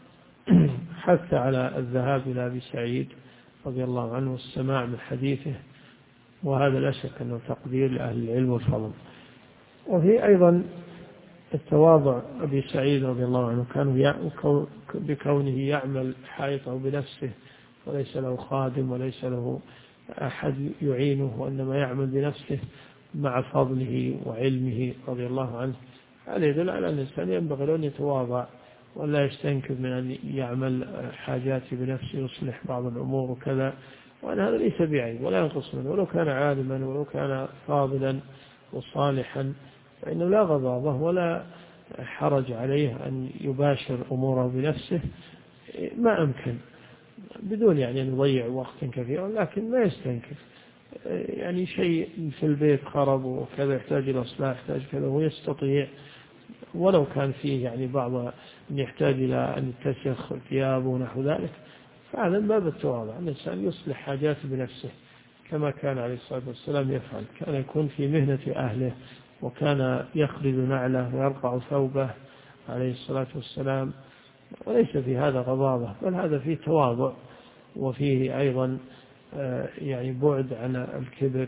حث على الذهاب إلى أبي سعيد رضي الله عنه والسماع من حديثه، وهذا لا شك أنه تقدير لأهل العلم والفضل. وفي أيضا التواضع أبي سعيد رضي الله عنه، كان بكونه يعمل حائطه بنفسه وليس له خادم وليس له أحد يعينه، وإنما يعمل بنفسه مع فضله وعلمه رضي الله عنه. هذا يدل على أن الإنسان ينبغي أن يتواضع ولا يستنكف من أن يعمل حاجاته بنفسه ويصلح بعض الأمور وكذا، وأن هذا ليس بعيب ولا ينقص منه، ولو كان عالما ولو كان فاضلا وصالحا، فإنه لا غضاضة ولا حرج عليه أن يباشر أموره بنفسه ما أمكن، بدون يعني أن يضيع وقتا كثيرا، لكن ما يستنكف. يعني شيء في البيت خرب وكذا يحتاج إلى إصلاح، يحتاج كذا، هو يستطيع، ولو كان فيه يعني بعض أن يحتاج إلى أن يتسخ ثيابه ونحو ذلك، فهذا من باب التواضع، الإنسان يصلح حاجاته بنفسه كما كان عليه الصلاة والسلام يفعل. كان يكون في مهنة أهله، وكان يخرج نعله ويرقع ثوبه عليه الصلاة والسلام، وليس في هذا غضاضة، بل هذا فيه تواضع، وفيه أيضا يعني بعد عن الكبر،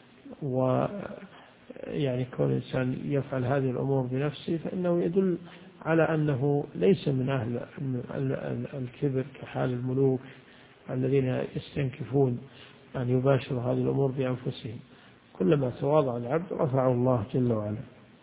ويعني كون الإنسان يفعل هذه الأمور بنفسه فإنه يدل على أنه ليس من أهل الكبر كحال الملوك الذين يستنكفون أن يباشروا هذه الأمور بأنفسهم. كلما تواضع العبد رفعه الله جل وعلا.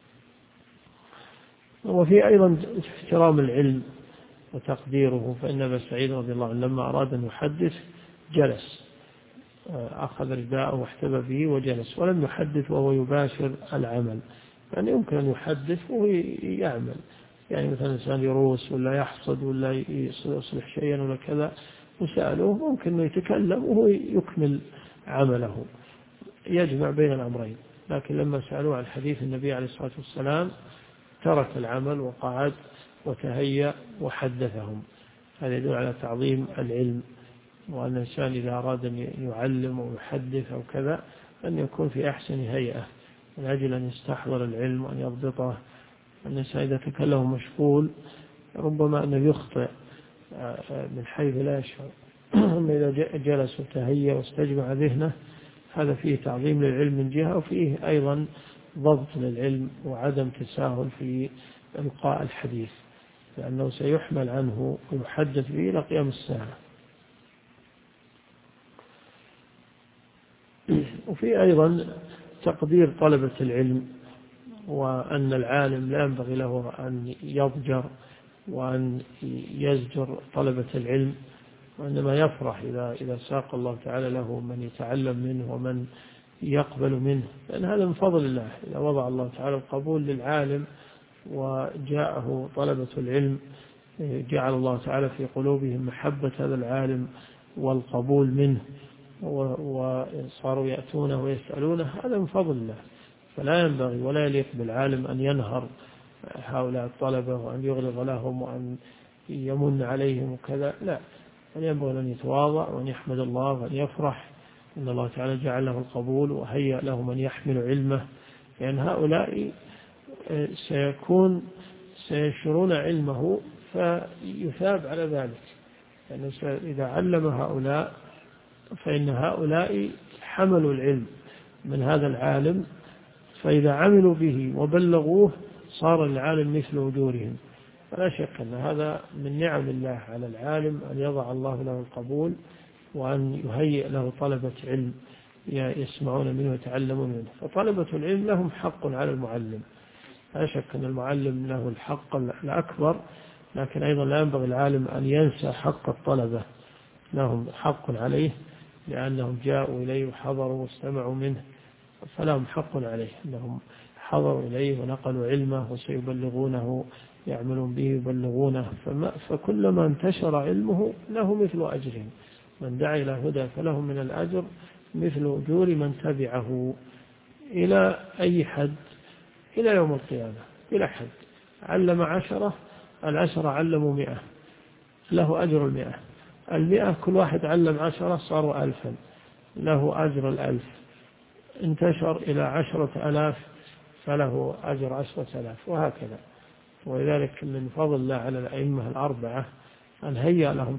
وفي أيضا احترام العلم وتقديره، فإن أبا سعيد رضي الله عنه لما أراد أن يحدث جلس، أخذ رداءه واحتبى به وجلس، ولم يحدث وهو يباشر العمل. يعني يمكن أن يحدث وهو يعمل، يعني مثلا إنسان يروس ولا يحصد ولا يصلح شيئا ولا كذا، وسألوه ممكن أنه يتكلم وهو يكمل عمله، يجمع بين الأمرين. لكن لما سألوه عن حديث النبي عليه الصلاة والسلام ترك العمل وقعد وتهيأ وحدثهم. هذا يدل على تعظيم العلم، وأن الإنسان إذا أراد أن يعلم أو يحدث أو كذا أن يكون في أحسن هيئة من أجل أن يستحضر العلم وأن يضبطه. الإنسان إذا تكلم مشغول ربما أنه يخطئ من حيث لا يشعر، أما إذا جلس وتهيأ واستجمع ذهنه هذا فيه تعظيم للعلم من جهة، وفيه أيضا ضبط للعلم وعدم تساهل في إلقاء الحديث، لأنه سيحمل عنه ويحدث به إلى قيام الساعة. وفي أيضا تقدير طلبة العلم، وأن العالم لا ينبغي له أن يضجر وأن يزجر طلبة العلم، وإنما يفرح إذا ساق الله تعالى له من يتعلم منه ومن يقبل منه، لأن هذا من فضل الله. إذا وضع الله تعالى القبول للعالم وجاءه طلبة العلم جعل الله تعالى في قلوبهم محبة هذا العالم والقبول منه، وصاروا يأتونه ويسألونه، هذا من فضل الله. فلا ينبغي ولا يليق بالعالم أن ينهر هؤلاء الطلبة وأن يغلظ لهم وأن يمن عليهم وكذا، لا، بل ينبغي أن يتواضع وأن يحمد الله وأن يفرح إن الله تعالى جعل له القبول وهيأ له من يحمل علمه، لأن هؤلاء سيشرون علمه فيثاب على ذلك، يعني إذا علم هؤلاء فإن هؤلاء حملوا العلم من هذا العالم، فإذا عملوا به وبلغوه صار العالم مثل أجورهم. فلا شك أن هذا من نعم الله على العالم، أن يضع الله له القبول وأن يهيئ له طلبة علم يسمعون منه ويتعلمون منه. فطلبة العلم لهم حق على المعلم، لا شك أن المعلم له الحق الأكبر، لكن أيضا لا ينبغي العالم أن ينسى حق الطلبة، لهم حق عليه لأنهم جاءوا إليه وحضروا واستمعوا منه، فلهم حق عليه أنهم حضروا إليه ونقلوا علمه وسيبلغونه، يعملون به يبلغونه. فكلما انتشر علمه له مثل أجرهم، من دعا إلى هدى فله من الأجر مثل أجور من تبعه إلى أي حد، إلى يوم القيامة إلى حد. علم 10، 10 علموا 100 له أجر 100. كل واحد علم 10 صاروا 1000 له أجر 1000. انتشر إلى 10,000 فله أجر 10,000 وهكذا. ولذلك من فضل الله على الأئمة الأربعة أن هيأ لهم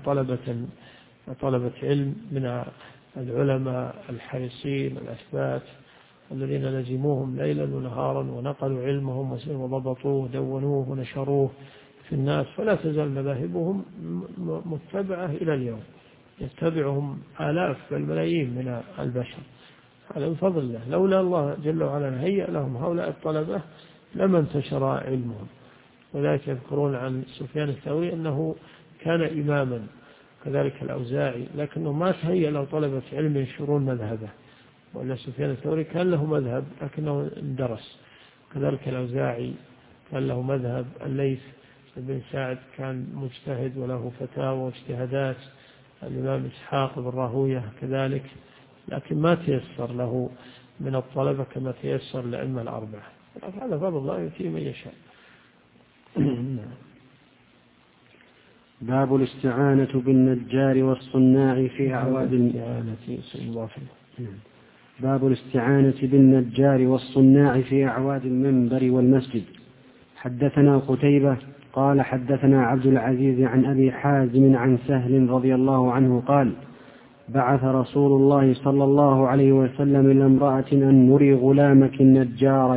طلبة علم من العلماء الحريصين الأثبات الذين لزموهم ليلا ونهارا ونقلوا علمهم وضبطوه ودونوه ونشروه في الناس، فلا تزال مذاهبهم متبعة إلى اليوم، يتبعهم آلاف بل ملايين من البشر. هذا من فضل الله، لولا الله جل وعلا هيأ لهم هؤلاء الطلبة لما انتشر علمهم. وذلك يذكرون عن سفيان الثوري أنه كان إماما، كذلك الأوزاعي، لكنه ما تهيأ له طلبة علم ينشرون مذهبه، ولا سفيان الثوري كان له مذهب لكنه اندرس، كذلك الأوزاعي كان له مذهب، الليث بن سعد كان مجتهد وله فتاوى واجتهادات، الإمام إسحاق بن راهويه كذلك، لكن ما تيسر له من الطلبة كما تيسر لأئمة الأربعة. هذا فضل الله يؤتيه من يشاء. باب الاستعانة بالنجار والصناع في أعواد باب الاستعانة بالنجار والصناع في أعواد المنبر والمسجد. حدثنا قتيبة قال حدثنا عبد العزيز عن أبي حازم عن سهل رضي الله عنه قال بعث رسول الله صلى الله عليه وسلم إلى امرأة أن مري غلامك النجار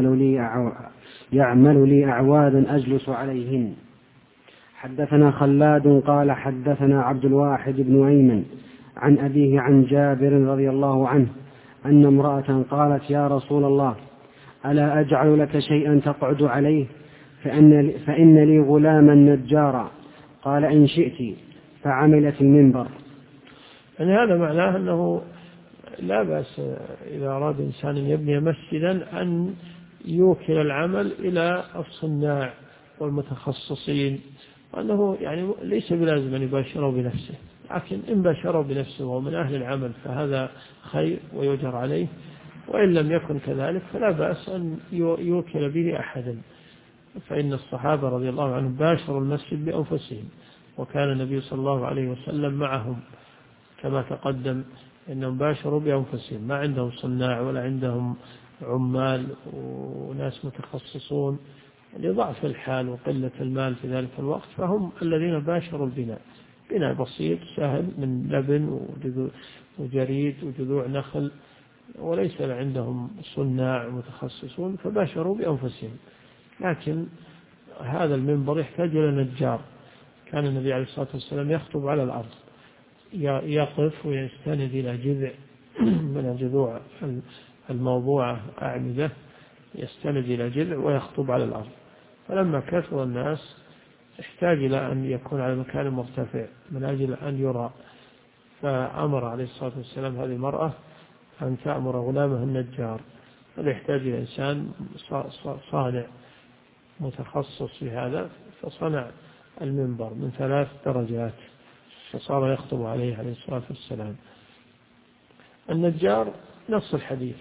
يعمل لي أعوادا أجلس عليهن. حدثنا خلاد قال حدثنا عبد الواحد بن أيمن عن أبيه عن جابر رضي الله عنه أن امرأة قالت يا رسول الله ألا أجعل لك شيئا تقعد عليه فإن لي غلاما نجارا. قال إن شئت، فعملت المنبر. يعني هذا معناه أنه لا بأس إذا أراد إنسان يبني مسجدا أن يوكل العمل إلى الصناع والمتخصصين، وأنه يعني ليس بلازم أن يباشره بنفسه، لكن إن باشره بنفسه ومن أهل العمل فهذا خير ويجر عليه، وإن لم يكن كذلك فلا بأس أن يوكل به أحدا. فإن الصحابة رضي الله عنهم باشروا المسجد بأنفسهم، وكان النبي صلى الله عليه وسلم معهم كما تقدم، إنهم باشروا بأنفسهم، ما عندهم صناع ولا عندهم عمال وناس متخصصون لضعف الحال وقلة المال في ذلك الوقت، فهم الذين باشروا البناء، بناء بسيط سهل من لبن وجريد وجذوع نخل، وليس عندهم صناع متخصصون فباشروا بأنفسهم. لكن هذا المنبر يحتاج إلى نجار. كان النبي عليه الصلاة والسلام يخطب على الأرض، يقف ويستند إلى جذع من الجذوع الموضوعة أعمدة، يستند إلى جذع ويخطب على الأرض. فلما كثر الناس احتاج إلى أن يكون على مكان مرتفع من أجل أن يرى، فأمر عليه الصلاة والسلام هذه المرأة أن تأمر غلامه النجار. هذا يحتاج إلى إنسان صانع متخصص في هذا، فصنع المنبر من 3 درجات فصار يخطب عليه الصلاة والسلام. النجار نص الحديث،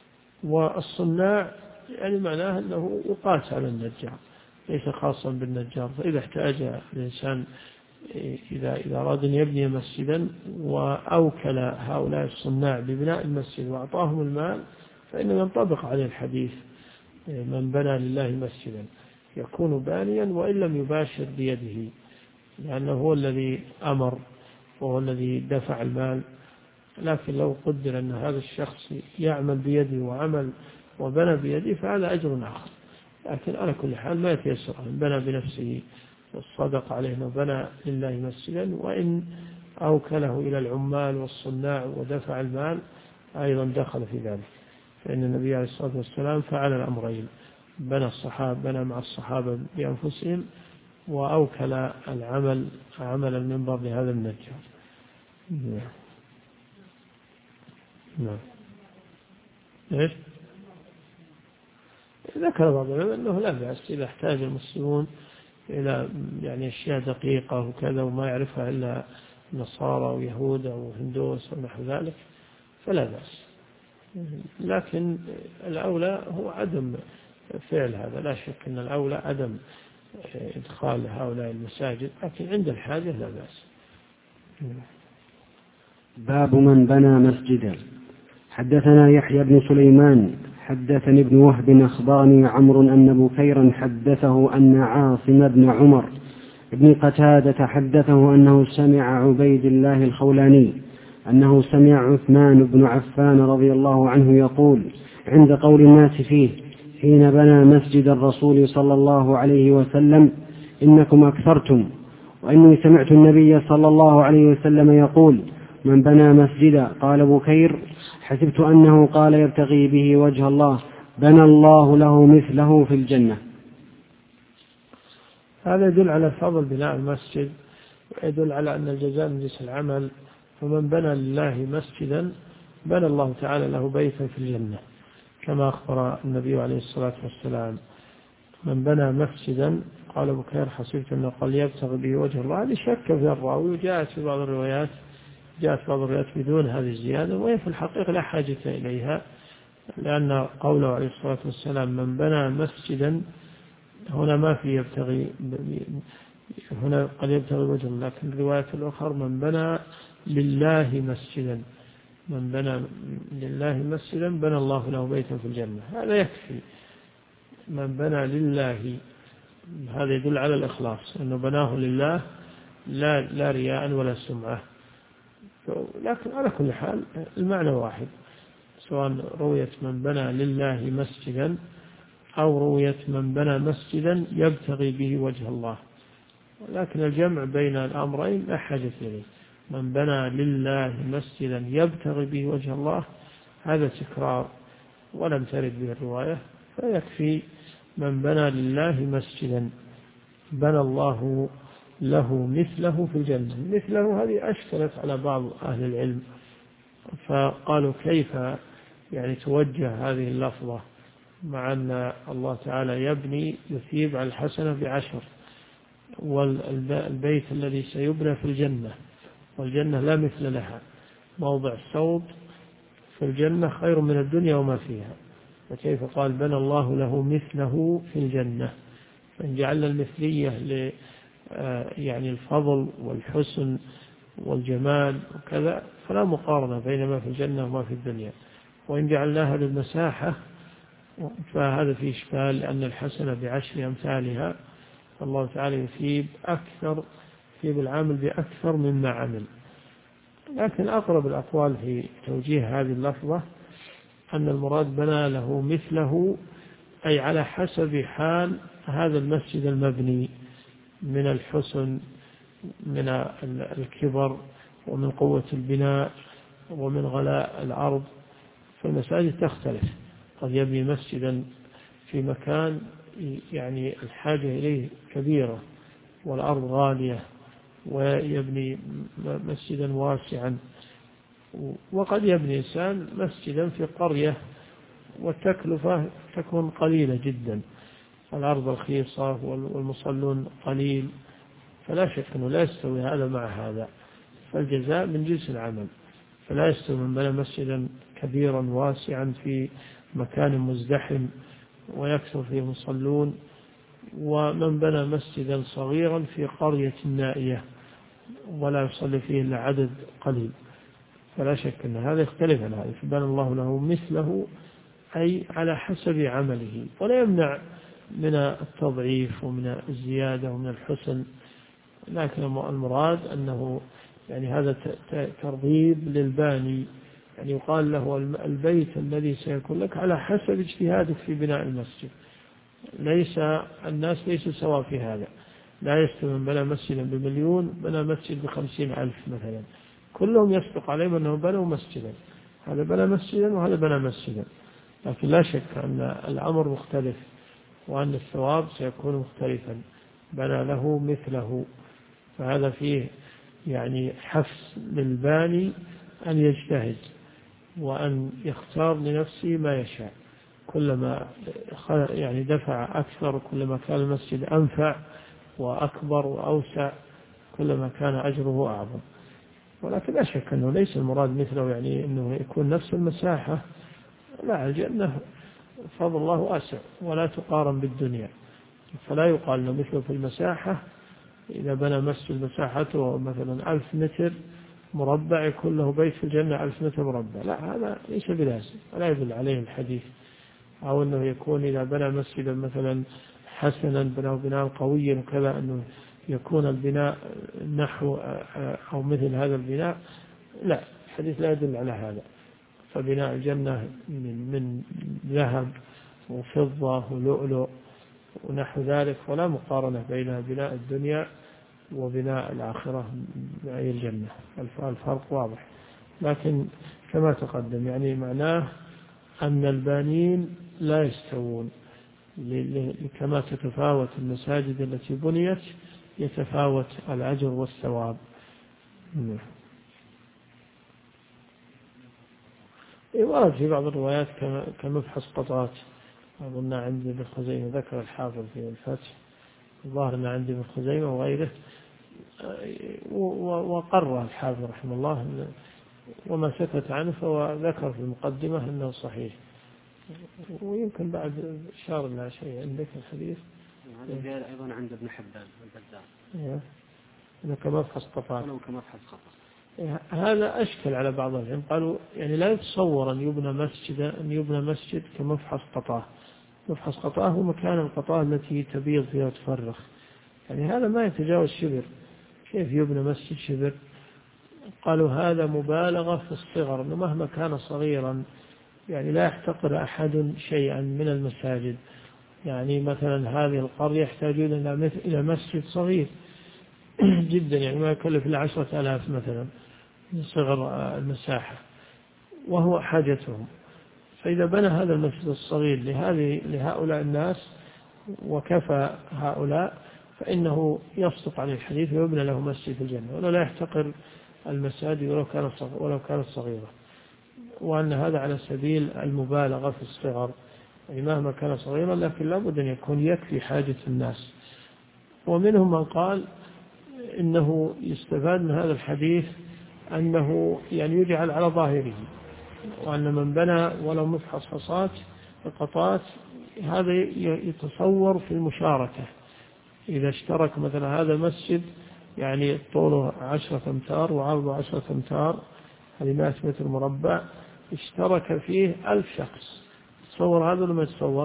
والصناع يعني معناه أنه يقاس على النجار، ليس خاصا بالنجار. فإذا احتاج الإنسان إذا أراد أن يبني مسجدا وأوكل هؤلاء الصناع ببناء المسجد وأعطاهم المال، فإنه ينطبق عليه الحديث من بنى لله مسجدا يكون بانيا وإن لم يباشر بيده، لأنه هو الذي أمر وهو الذي دفع المال. لكن لو قدر أن هذا الشخص يعمل بيده وعمل وبنى بيده فهذا أجر آخر. لكن على كل حال ما يتيسر أن بنى بنفسه والصدق عليه أنه بنى لله مسجدا، وإن أوكله إلى العمال والصناع ودفع المال أيضا دخل في ذلك، فإن النبي عليه الصلاة والسلام فعل الأمرين، بنى مع الصحابة بأنفسهم وأوكل عمل المنبر لهذا النجار. نعم. إيش؟ ذكر بعض العلماء أنه لا بأس إذا احتاج المسلمون إلى يعني أشياء دقيقة وكذا وما يعرفها إلا نصارى ويهود أو هندوس ونحو ذلك فلا بأس، لكن الأولى هو عدم فعل هذا. لا شك أن الأولى عدم إدخال هؤلاء المساجد، لكن عند الحاجة لا بأس. باب من بنى مسجدا. حدثنا يحيى بن سليمان حدثني ابن وهب أخبرني عمرو أن بكيرا حدثه أن عاصم بن عمر ابن قتادة حدثه أنه سمع عبيد الله الخولاني أنه سمع عثمان بن عفان رضي الله عنه يقول عند قول الناس فيه حين بنى مسجد الرسول صلى الله عليه وسلم إنكم أكثرتم، وإني سمعت النبي صلى الله عليه وسلم يقول من بنى مسجدا. قال بكير حسبت أنه قال يبتغي به وجه الله بنى الله له مثله في الجنة. هذا يدل على فضل بناء المسجد، ويدل على أن الجزاء من جنس العمل، ومن بنى لله مسجدا بنى الله تعالى له بيتا في الجنة، كما أخبر النبي عليه الصلاة والسلام من بنى مسجدا. قال بكير حسبت أنه قال يبتغي به وجه الله، هذه شك في الراوي، وجاءت في بعض الروايات بدون هذه الزيادة، وهي في الحقيقة لا حاجة إليها، لأن قوله عليه الصلاة والسلام من بنى مسجدا هنا ما في يبتغي، هنا قد يبتغي وجه الله، لكن الرواية الأخرى من بنى لله مسجدا، من بنى لله مسجدا بنى الله له بيتا في الجنة. هذا يكفي، من بنى لله هذا يدل على الإخلاص، أنه بناه لله لا رياء ولا سمعة. لكن على كل حال المعنى واحد، سواء رويت من بنى لله مسجدا أو رويت من بنى مسجدا يبتغي به وجه الله، لكن الجمع بين الأمرين لا حاجة إليه. من بنى لله مسجدا يبتغي به وجه الله هذا تكرار ولم ترد به الرواية، فيكفي من بنى لله مسجدا بنى الله له مثله في الجنة. مثله هذه أشكلت على بعض أهل العلم، فقالوا كيف يعني توجه هذه اللفظة مع أن الله تعالى يبني يثيب على الحسنة ب10، والبيت الذي سيبنى في الجنة والجنة لا مثل لها، موضع صوت في الجنة خير من الدنيا وما فيها، فكيف قال بنى الله له مثله في الجنة؟ فإن جعلنا المثلية يعني الفضل والحسن والجمال وكذا فلا مقارنة بين ما في الجنة وما في الدنيا، وإن جعلناها للمساحة فهذا فيه إشكال، لأن الحسنة ب10 أمثالها، فالله تعالى يثيب العامل بأكثر مما عمل. لكن أقرب الأقوال في توجيه هذه اللفظة أن المراد بنى له مثله، أي على حسب حال هذا المسجد المبني من الحسن، من الكبر، ومن قوة البناء، ومن غلاء الأرض. فالمساجد تختلف، قد يبني مسجدا في مكان يعني الحاجة إليه كبيرة والأرض غالية، ويبني مسجدا واسعا، وقد يبني إنسان مسجدا في قرية والتكلفة تكون قليلة جدا، الأرض رخيصة والمصلون قليل، فلا شك أنه لا يستوي هذا مع هذا، فالجزاء من جنس العمل. فلا يستوي من بنى مسجدا كبيرا واسعا في مكان مزدحم ويكثر فيه مصلون، ومن بنى مسجدا صغيرا في قرية نائية ولا يصلي فيه إلا عدد قليل، فلا شك أن هذا يختلف عن هذا، فبنى الله له مثله أي على حسب عمله، ولا يمنع من التضعيف ومن الزيادة ومن الحسن، لكن المراد أنه يعني هذا ترغيب للباني، يعني يقال له البيت الذي سيكون لك على حسب اجتهادك في بناء المسجد. الناس ليسوا سواء في هذا، لا يستوي من بنى مسجدا ب1,000,000 بنى مسجد ب50,000 مثلا، كلهم يصدق عليهم أنه بنوا مسجدا، هذا بنى مسجدا وهذا بنى مسجدا، لكن لا شك أن الأمر مختلف وأن الثواب سيكون مختلفا، بنى له مثله. فهذا فيه يعني حفز للباني أن يجتهد وأن يختار لنفسه ما يشاء، كلما يعني دفع أكثر كلما كان المسجد أنفع وأكبر وأوسع كلما كان أجره أعظم. ولكن لا شك أنه ليس المراد مثله يعني أنه يكون نفس المساحة، لا، الجنة فضل الله واسع ولا تقارن بالدنيا، فلا يقال أنه مثله في المساحة. إذا بنى مسجد مساحته مثلا 1000 متر مربع يكون له بيت في الجنة 1000 متر مربع، لا، هذا ليس بلازم ولا يدل عليه الحديث. أو أنه يكون إذا بنى مسجدا مثلا حسنا بناه بناء قويا وكذا أنه يكون البناء نحو أو مثل هذا البناء، لا، الحديث لا يدل على هذا. فبناء الجنة من ذهب وفضة ولؤلؤ ونحو ذلك، ولا مقارنة بين بناء الدنيا وبناء الآخرة أي الجنة، الفرق واضح. لكن كما تقدم يعني معناه أن البانين لا يستوون، كما تتفاوت المساجد التي بنيت يتفاوت الأجر والثواب. ورد في بعض الروايات كمبحث قطات، أظن عندي ابن خزيمة ذكر الحافظ في الفتح، الظاهر أن عندي ابن خزيمة وغيره، وقرر الحافظ رحمه الله وما سكت عنه، فذكر في المقدمة أنه صحيح. ويمكن بعد شار لها شيء عندك الحديث هذا جاء أيضا عند ابن حبان البزار إنه كمبحث قطات، كمبحث قطات. هذا أشكل على بعض العلم، قالوا يعني لا يتصور أن يبنى مسجد كمفحص قطاه. مفحص قطاه هو مكان القطاه التي تبيض فيها وتفرخ، يعني هذا ما يتجاوز شبر، كيف يبنى مسجد شبر؟ قالوا هذا مبالغة في الصغر، أنه مهما كان صغيرا يعني لا يحتقر أحد شيئا من المساجد. يعني مثلا هذه القرية يحتاجون إلى مسجد صغير جدا، يعني ما يكلف إلا 10,000 مثلا من صغر المساحة، وهو حاجتهم. فإذا بنى هذا المسجد الصغير لهؤلاء الناس وكفى هؤلاء، فإنه يصدق عليه الحديث ويبنى له مسجد في الجنة، ولا لا يحتقر المساجد ولو كانت صغيرة. وأن هذا على سبيل المبالغة في الصغر، يعني مهما كان صغيرا لكن لابد أن يكون يكفي حاجة الناس. ومنهم من قال إنه يستفاد من هذا الحديث أنه يعني يجعل على ظاهره، وأن من بنى ولو مفحص قطات هذا يتصور في المشاركة. إذا اشترك مثلا هذا مسجد يعني طوله 10 أمتار وعرضه 10 أمتار، هذه 100 متر مربع، اشترك فيه 1000 شخص، تصور هذا لما يتصور؟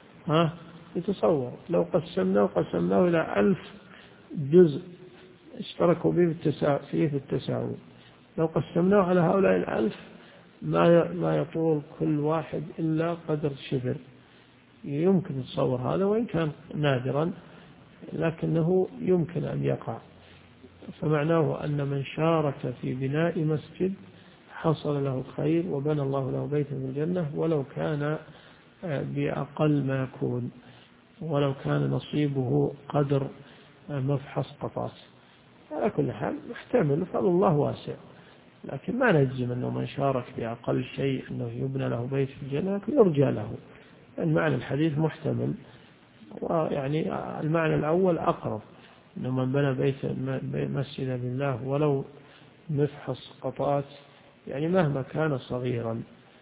يتصور لو قسمناه إلى 1000 جزء اشتركوا به في التساوي، لو قسمناه على هؤلاء 1000 ما يطول كل واحد إلا قدر شبر. يمكن تصور هذا وإن كان نادرا، لكنه يمكن أن يقع. فمعناه أن من شارك في بناء مسجد حصل له خير وبنى الله له بيتا في الجنة، ولو كان بأقل ما يكون، ولو كان نصيبه قدر مفحص قطاس. على كل حال محتمل، فضل الله واسع، لكن ما نجزم أنه من شارك بأقل شيء أنه يبنى له بيت في الجنة، لكن يرجى له، لأن معنى الحديث محتمل. ويعني المعنى الأول أقرب، أنه من بنى مسجدا لله ولو مفحص قطات، يعني مهما كان صغيرا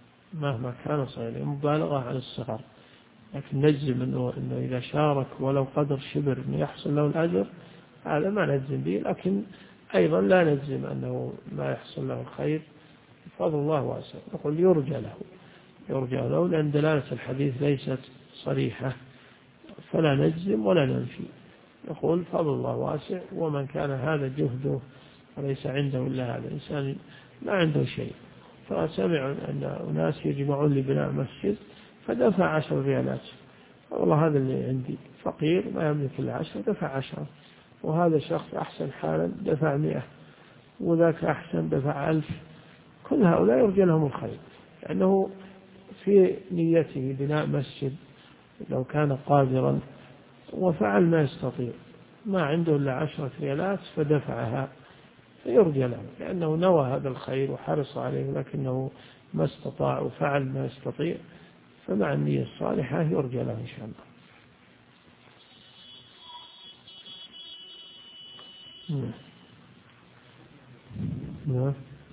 مبالغة عن الصغر، لكن نجزم أنه إذا شارك ولو قدر شبر أنه يحصل له الأجر، هذا ما نجزم به. لكن أيضا لا نجزم أنه ما يحصل له الخير، فضل الله واسع، نقول يرجى له لأن دلالة الحديث ليست صريحة، فلا نجزم ولا ننفي، نقول فضل الله واسع. ومن كان هذا جهده وليس عنده إلا هذا الإنسان ما عنده شيء، فسمع أن أناس يجمعون لبناء مسجد فدفع 10 ريالات، والله هذا اللي عندي فقير ما يملك إلا 10 دفع 10، وهذا شخص أحسن حالا دفع 100، وذاك أحسن دفع 1000. كل هؤلاء يرجى لهم الخير، لأنه في نيته بناء مسجد لو كان قادرا وفعل ما يستطيع، ما عنده إلا 10 ريالات فدفعها، فيرجى له لأنه نوى هذا الخير وحرص عليه، لكنه ما استطاع وفعل ما يستطيع، فمع النية الصالحة يرجى له إن شاء الله. نعم.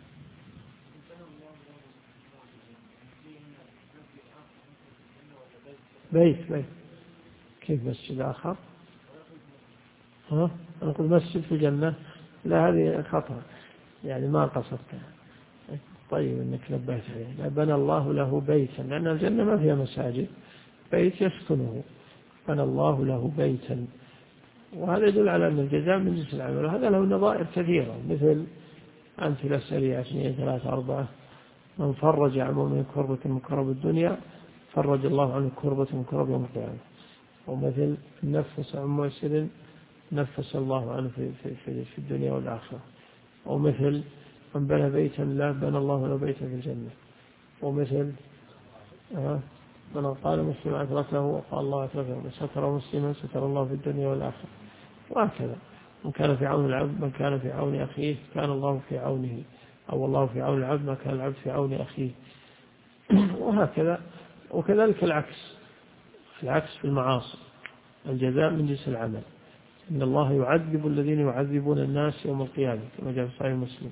بيت كيف مسجد آخر؟ أنا أقول مسجد في الجنة، لا هذه خطأ، يعني ما قصدتها. طيب إنك نبهت عليه، بنى الله له بيتا، لأن الجنة ما فيها مساجد، بيت يسكنه، بنى الله له بيتا، وهذا يدل على أن الجزاء من جنس العمل. وهذا له نظائر كثيرة، مثل أمثلة سريعة 2 3 4: من فرج عن مؤمن كربة من كرب الدنيا فرج الله عنه كربة من كرب يوم القيامة. ومثل نفس عن معسر نفس الله عنه في الدنيا والآخرة. ومثل من بنى بيتا لا بنى الله له بيتا في الجنة. ومثل من قال مسلم أتركه وقال الله أتركه، من ستر مسلما ستر الله في الدنيا والآخرة. وهكذا من كان في عون العبد من كان في عون أخيه كان الله في عونه، أو الله في عون العبد ما كان العبد في عون أخيه. وهكذا. وكذلك العكس في المعاصي، الجزاء من جنس العمل، إن الله يعذب الذين يعذبون الناس يوم القيامة كما جاء في صحيح مسلم.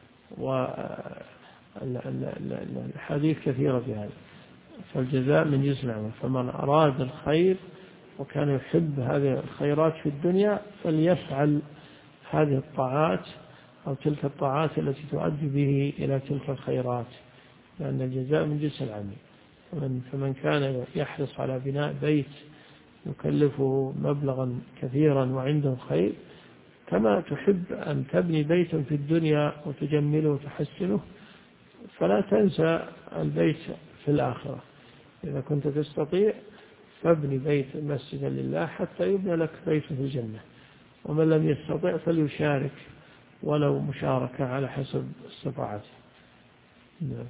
والحديث كثيرة في هذا، فالجزاء من جنس العمل. فمن أراد الخير وكان يحب هذه الخيرات في الدنيا فليفعل هذه الطاعات أو تلك الطاعات التي تؤدي به إلى تلك الخيرات، لأن الجزاء من جنس العمل. فمن كان يحرص على بناء بيت يكلفه مبلغا كثيرا وعنده خير، كما تحب أن تبني بيتا في الدنيا وتجمله وتحسنه، فلا تنسى البيت في الآخرة. إذا كنت تستطيع فابني بيت مسجدا لله حتى يبنى لك بيت في الجنة. ومن لم يستطع فليشارك ولو مشاركة على حسب استطاعته. نعم.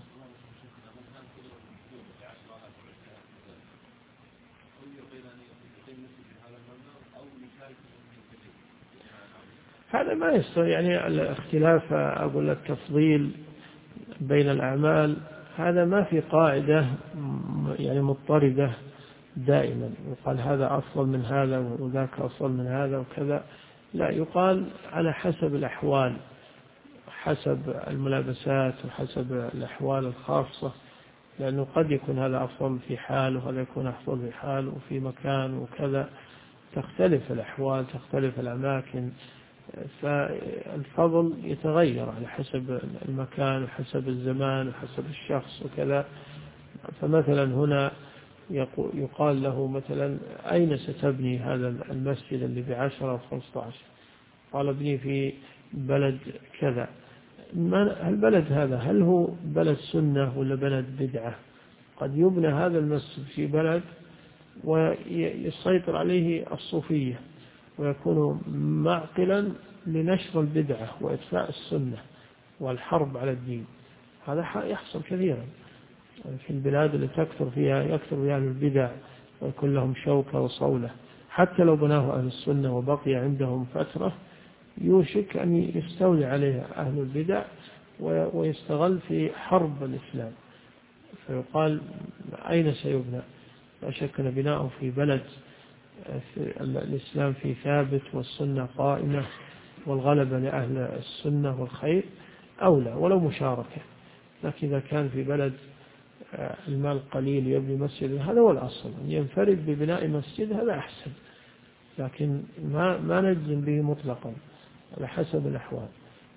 هذا ما يستوي، يعني الاختلاف أقول التفضيل بين الأعمال هذا ما في قاعدة يعني مضطردة دائما يقال هذا أفضل من هذا وذاك أفضل من هذا وكذا، لا، يقال على حسب الأحوال، حسب الملابسات وحسب الأحوال الخاصة، لأنه قد يكون هذا أفضل في حال وهذا يكون أفضل في حال وفي مكان وكذا، تختلف الأحوال تختلف الأماكن، فالفضل يتغير على حسب المكان وحسب الزمان وحسب الشخص وكذا. فمثلا هنا يقال له مثلا أين ستبني هذا المسجد اللي ب10 أو 15؟ قال ابني في بلد كذا. البلد هذا هل هو بلد سنة ولا بلد بدعة؟ قد يبنى هذا المسجد في بلد ويسيطر عليه الصوفية ويكون معقلا لنشر البدعة وإطفاء السنة والحرب على الدين. هذا يحصل كثيرا في البلاد اللي يكثر فيها البدع ويكون لهم شوكة وصولة، حتى لو بناه أهل السنة وبقي عندهم فترة يوشك أن يستولي عليها أهل البدع ويستغل في حرب الإسلام. فيقال أين سيبنى؟ لا شك أن بناءه في بلد الإسلام فيه ثابت والسنة قائمة والغلبة لأهل السنة والخير أولى ولو مشاركة. لكن إذا كان في بلد المال قليل يبني مسجد، هذا هو الأصل، أن ينفرد ببناء مسجد هذا أحسن، لكن ما نجزم به مطلقا على حسب الأحوال.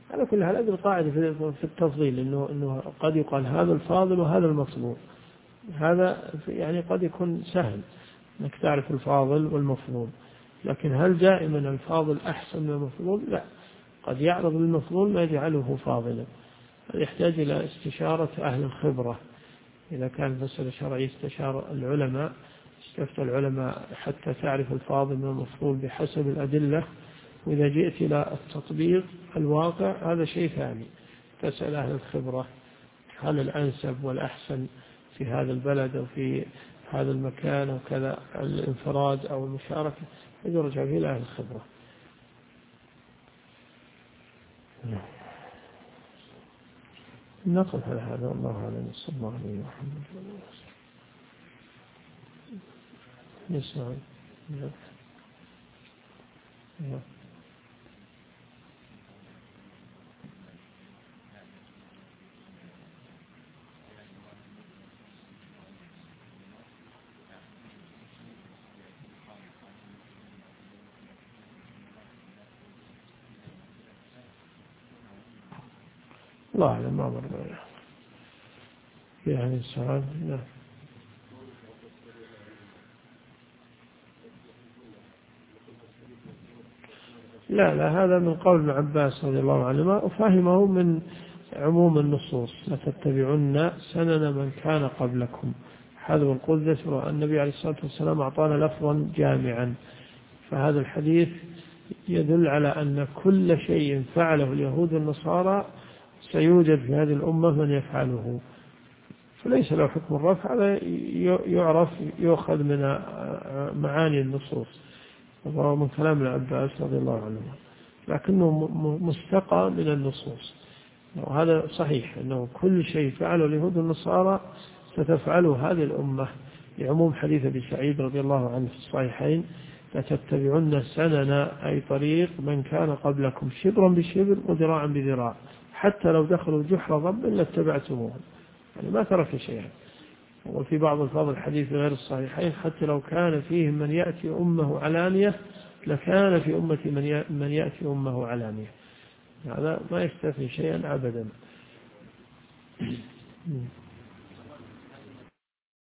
على كل حال هذه القاعدة في التفضيل، إنه قد يقال هذا الفاضل وهذا المفضول. هذا يعني قد يكون سهل أنك تعرف الفاضل والمفضول، لكن هل دائما الفاضل أحسن من المفضول؟ لا، قد يعرض المفضول ما يجعله فاضلا. يحتاج إلى استشارة أهل الخبرة. إذا كان مسألة شرعية استشار العلماء، استفتى العلماء حتى تعرف الفاضل من المفضول بحسب الأدلة. وإذا جئت إلى التطبيق الواقع هذا شيء ثاني، تسأل أهل الخبرة هل الأنسب والأحسن في هذا البلد أو في هذا المكان أو كذا، الانفراد أو المشاركة، يرجع فيه لأهل الخبرة. نقل على هذا، الله أعلم، صلى الله عليه وسلم. نسمع. الله أعلم، ما مر يعني السؤال. لا، هذا من قول ابن عباس رضي الله عنهما، وفهمه من عموم النصوص: لتتبعن سنن من كان قبلكم. حذو القدس، النبي عليه الصلاة والسلام أعطانا لفظا جامعا، فهذا الحديث يدل على أن كل شيء فعله اليهود والنصارى سيوجد في هذه الأمة من يفعله، فليس له حكم الرفع. هذا يعرف يؤخذ من معاني النصوص، وهو من كلام العباس رضي الله عنه، لكنه مستقى من النصوص. وهذا صحيح أنه كل شيء فعله اليهود والنصارى ستفعله هذه الأمة، لعموم حديث أبي سعيد رضي الله عنه في الصحيحين: لتتبعن سنن أي طريق من كان قبلكم شبرا بشبر وذراعا بذراع، حتى لو دخلوا جحر ضب لاتبعتموه. يعني ما ترك شيئا. وفي بعض الفاظ الحديث غير الصحيحين: حتى لو كان فيهم من يأتي أمه علانية لكان في أمتي من يأتي أمه علانية. هذا ما يستثني شيئا أبدا.